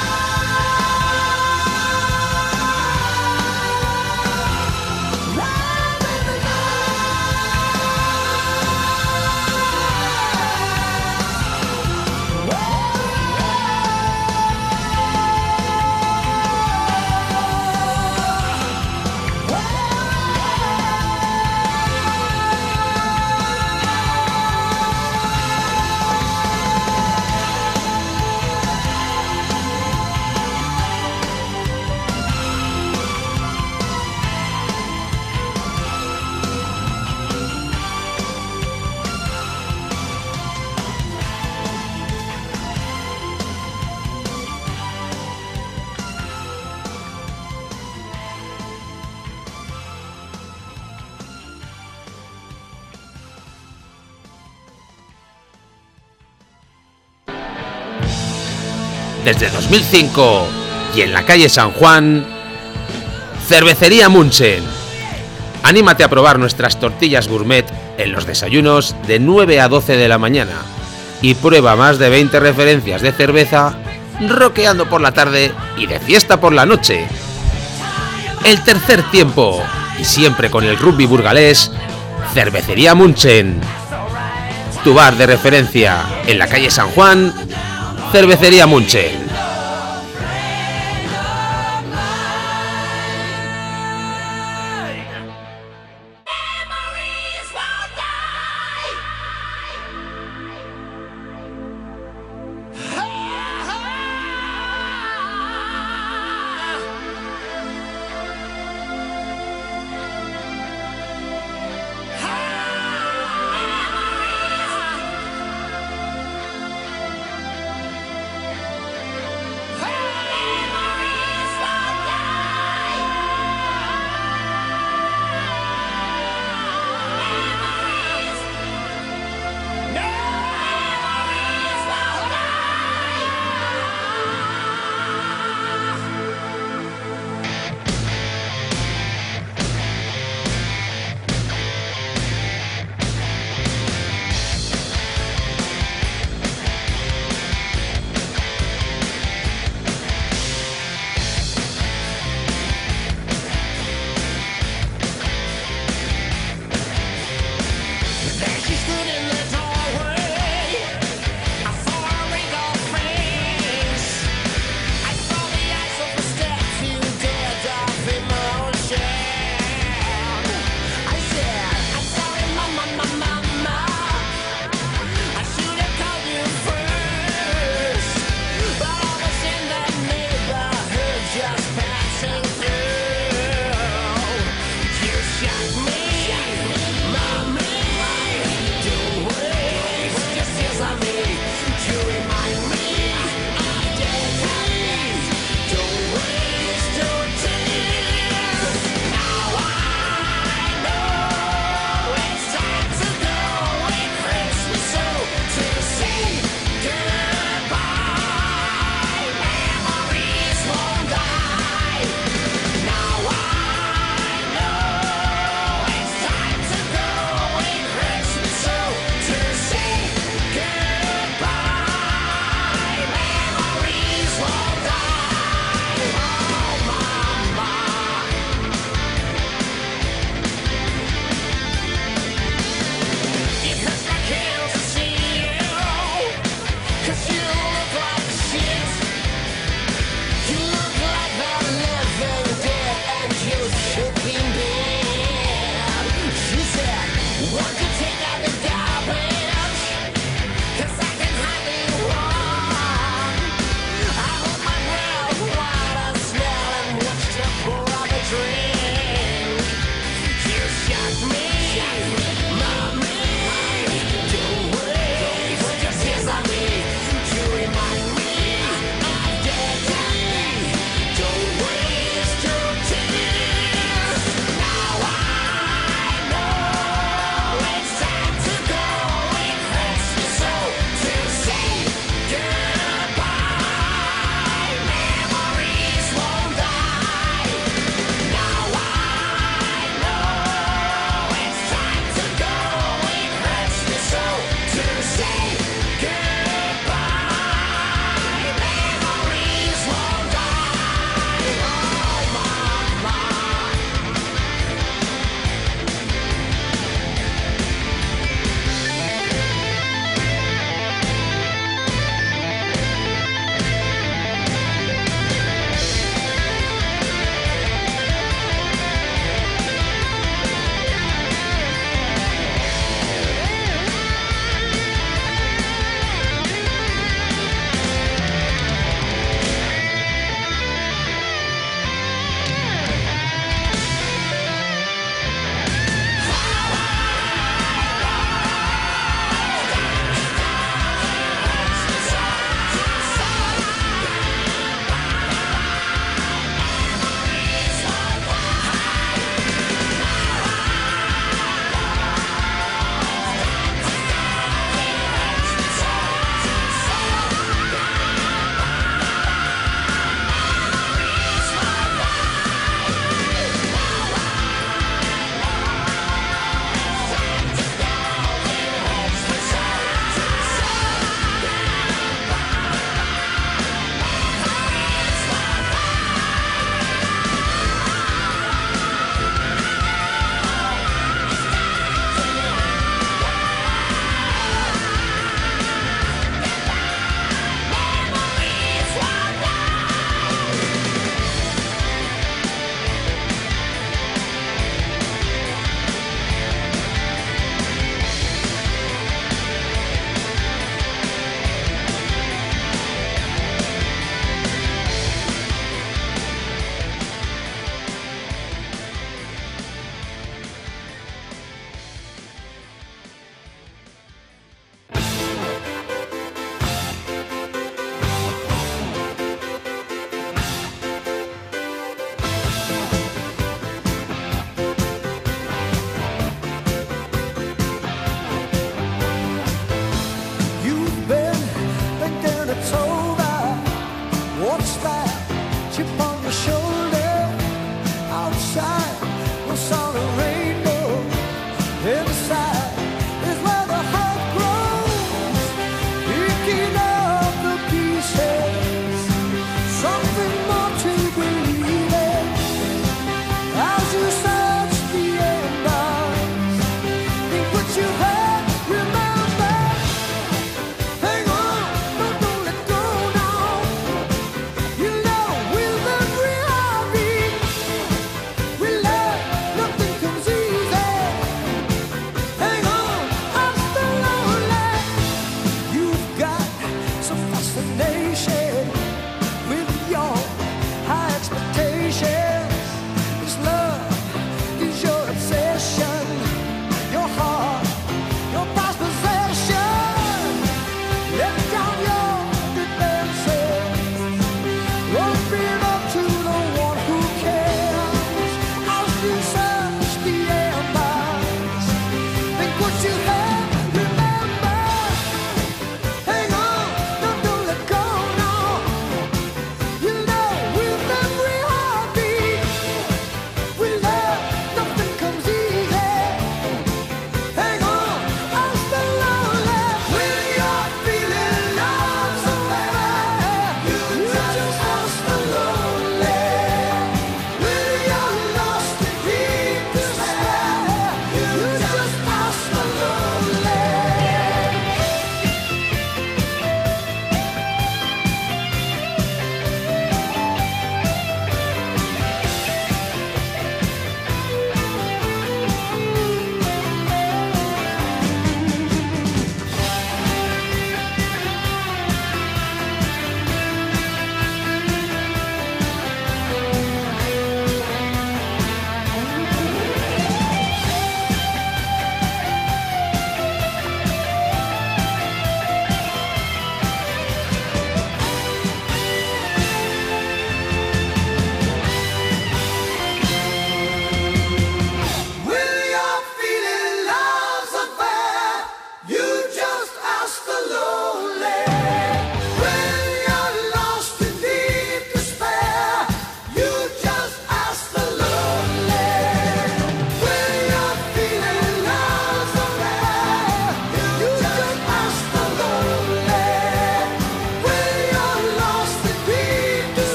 night. Love in the Desde 2005 y en la calle San Juan, Cervecería Munchen. Anímate a probar nuestras tortillas gourmet en los desayunos de 9 a 12 de la mañana y prueba más de 20 referencias de cerveza rockeando por la tarde y de fiesta por la noche. El tercer tiempo, y siempre con el rugby burgalés, Cervecería Munchen. Tu bar de referencia en la calle San Juan, Cervecería Munchen.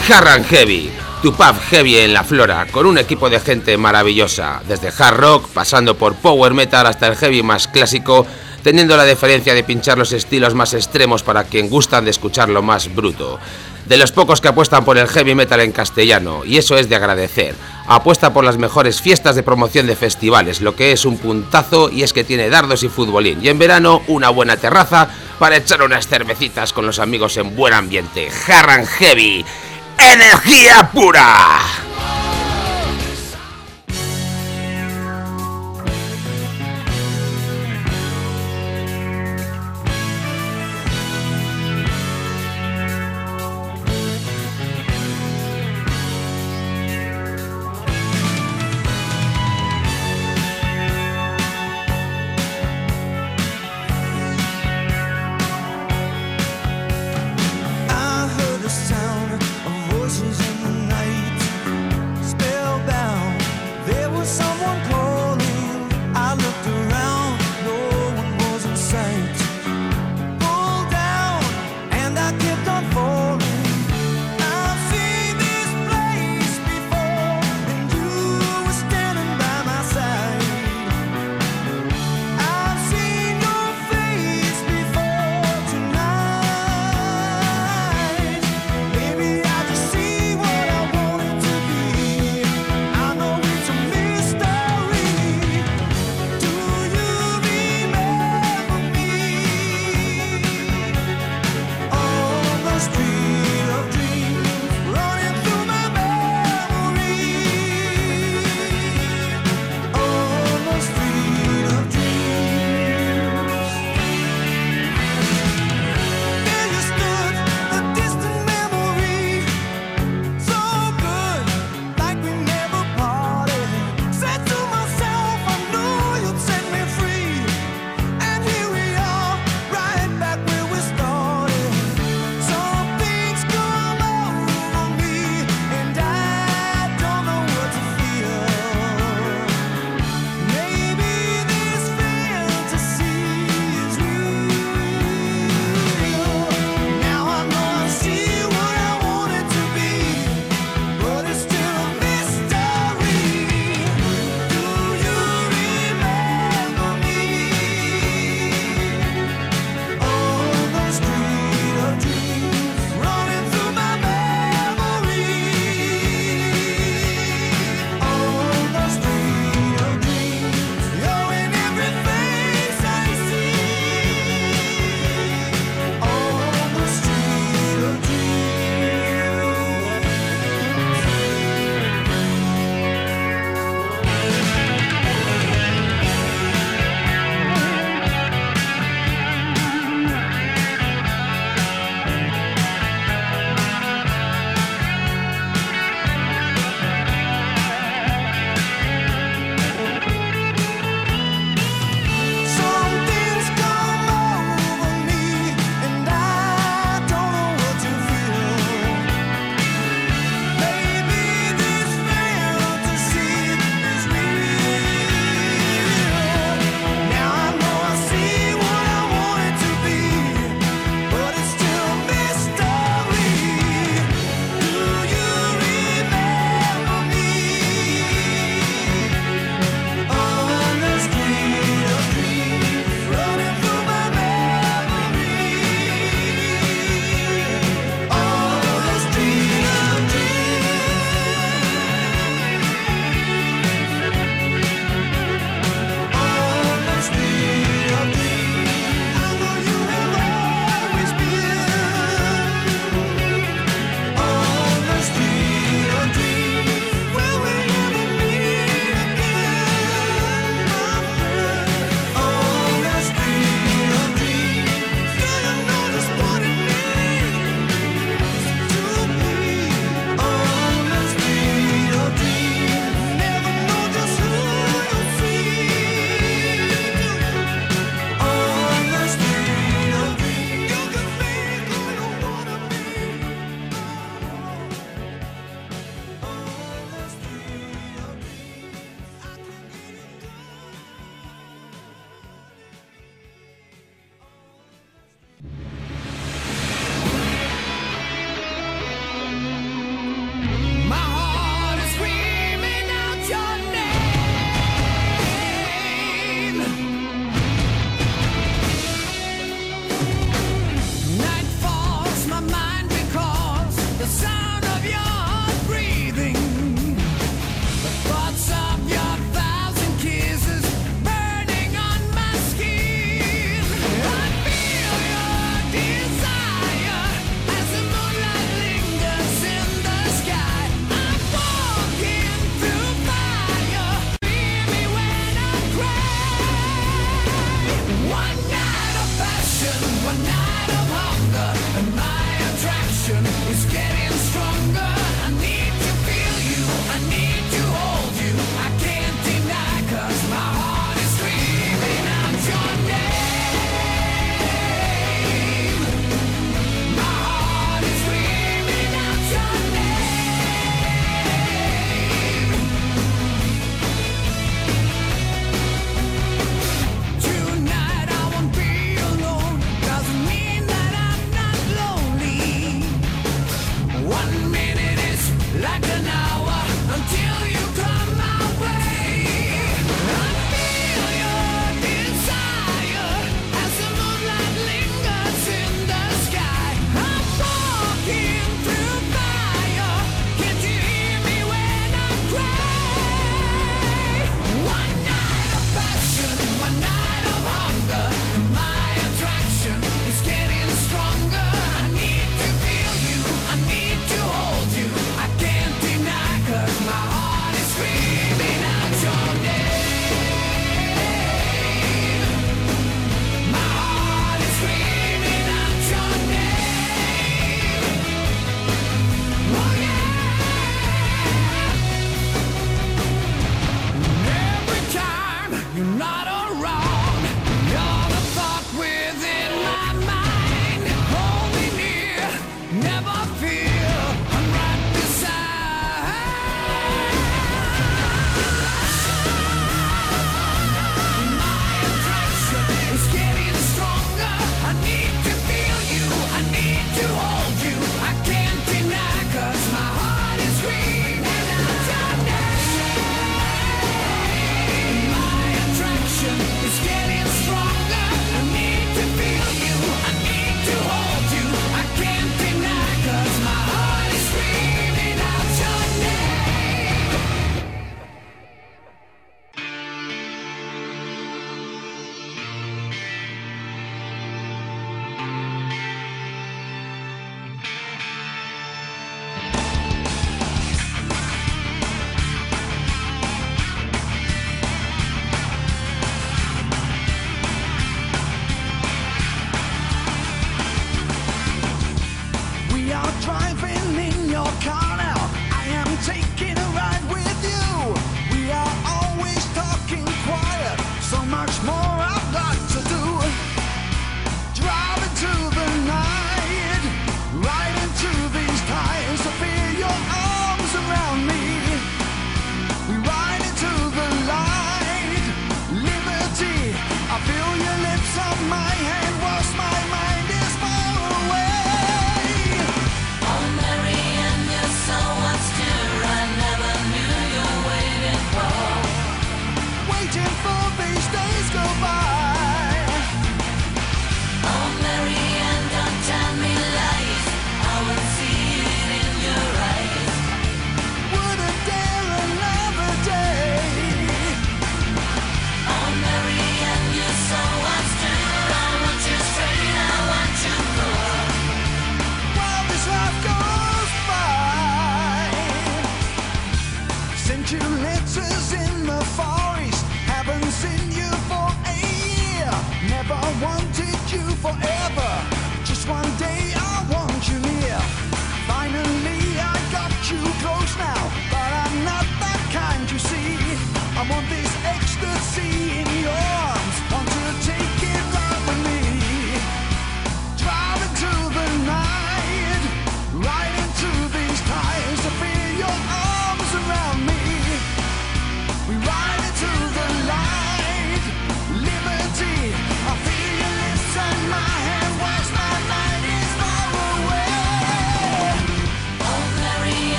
Hard and Heavy, tu pub heavy en la Flora, con un equipo de gente maravillosa, desde hard rock, pasando por power metal hasta el heavy más clásico, teniendo la deferencia de pinchar los estilos más extremos para quien gustan de escuchar lo más bruto. De los pocos que apuestan por el heavy metal en castellano, y eso es de agradecer. Apuesta por las mejores fiestas de promoción de festivales, lo que es un puntazo, y es que tiene dardos y futbolín. Y en verano, una buena terraza para echar unas cervecitas con los amigos en buen ambiente. Hard and Heavy, energía pura.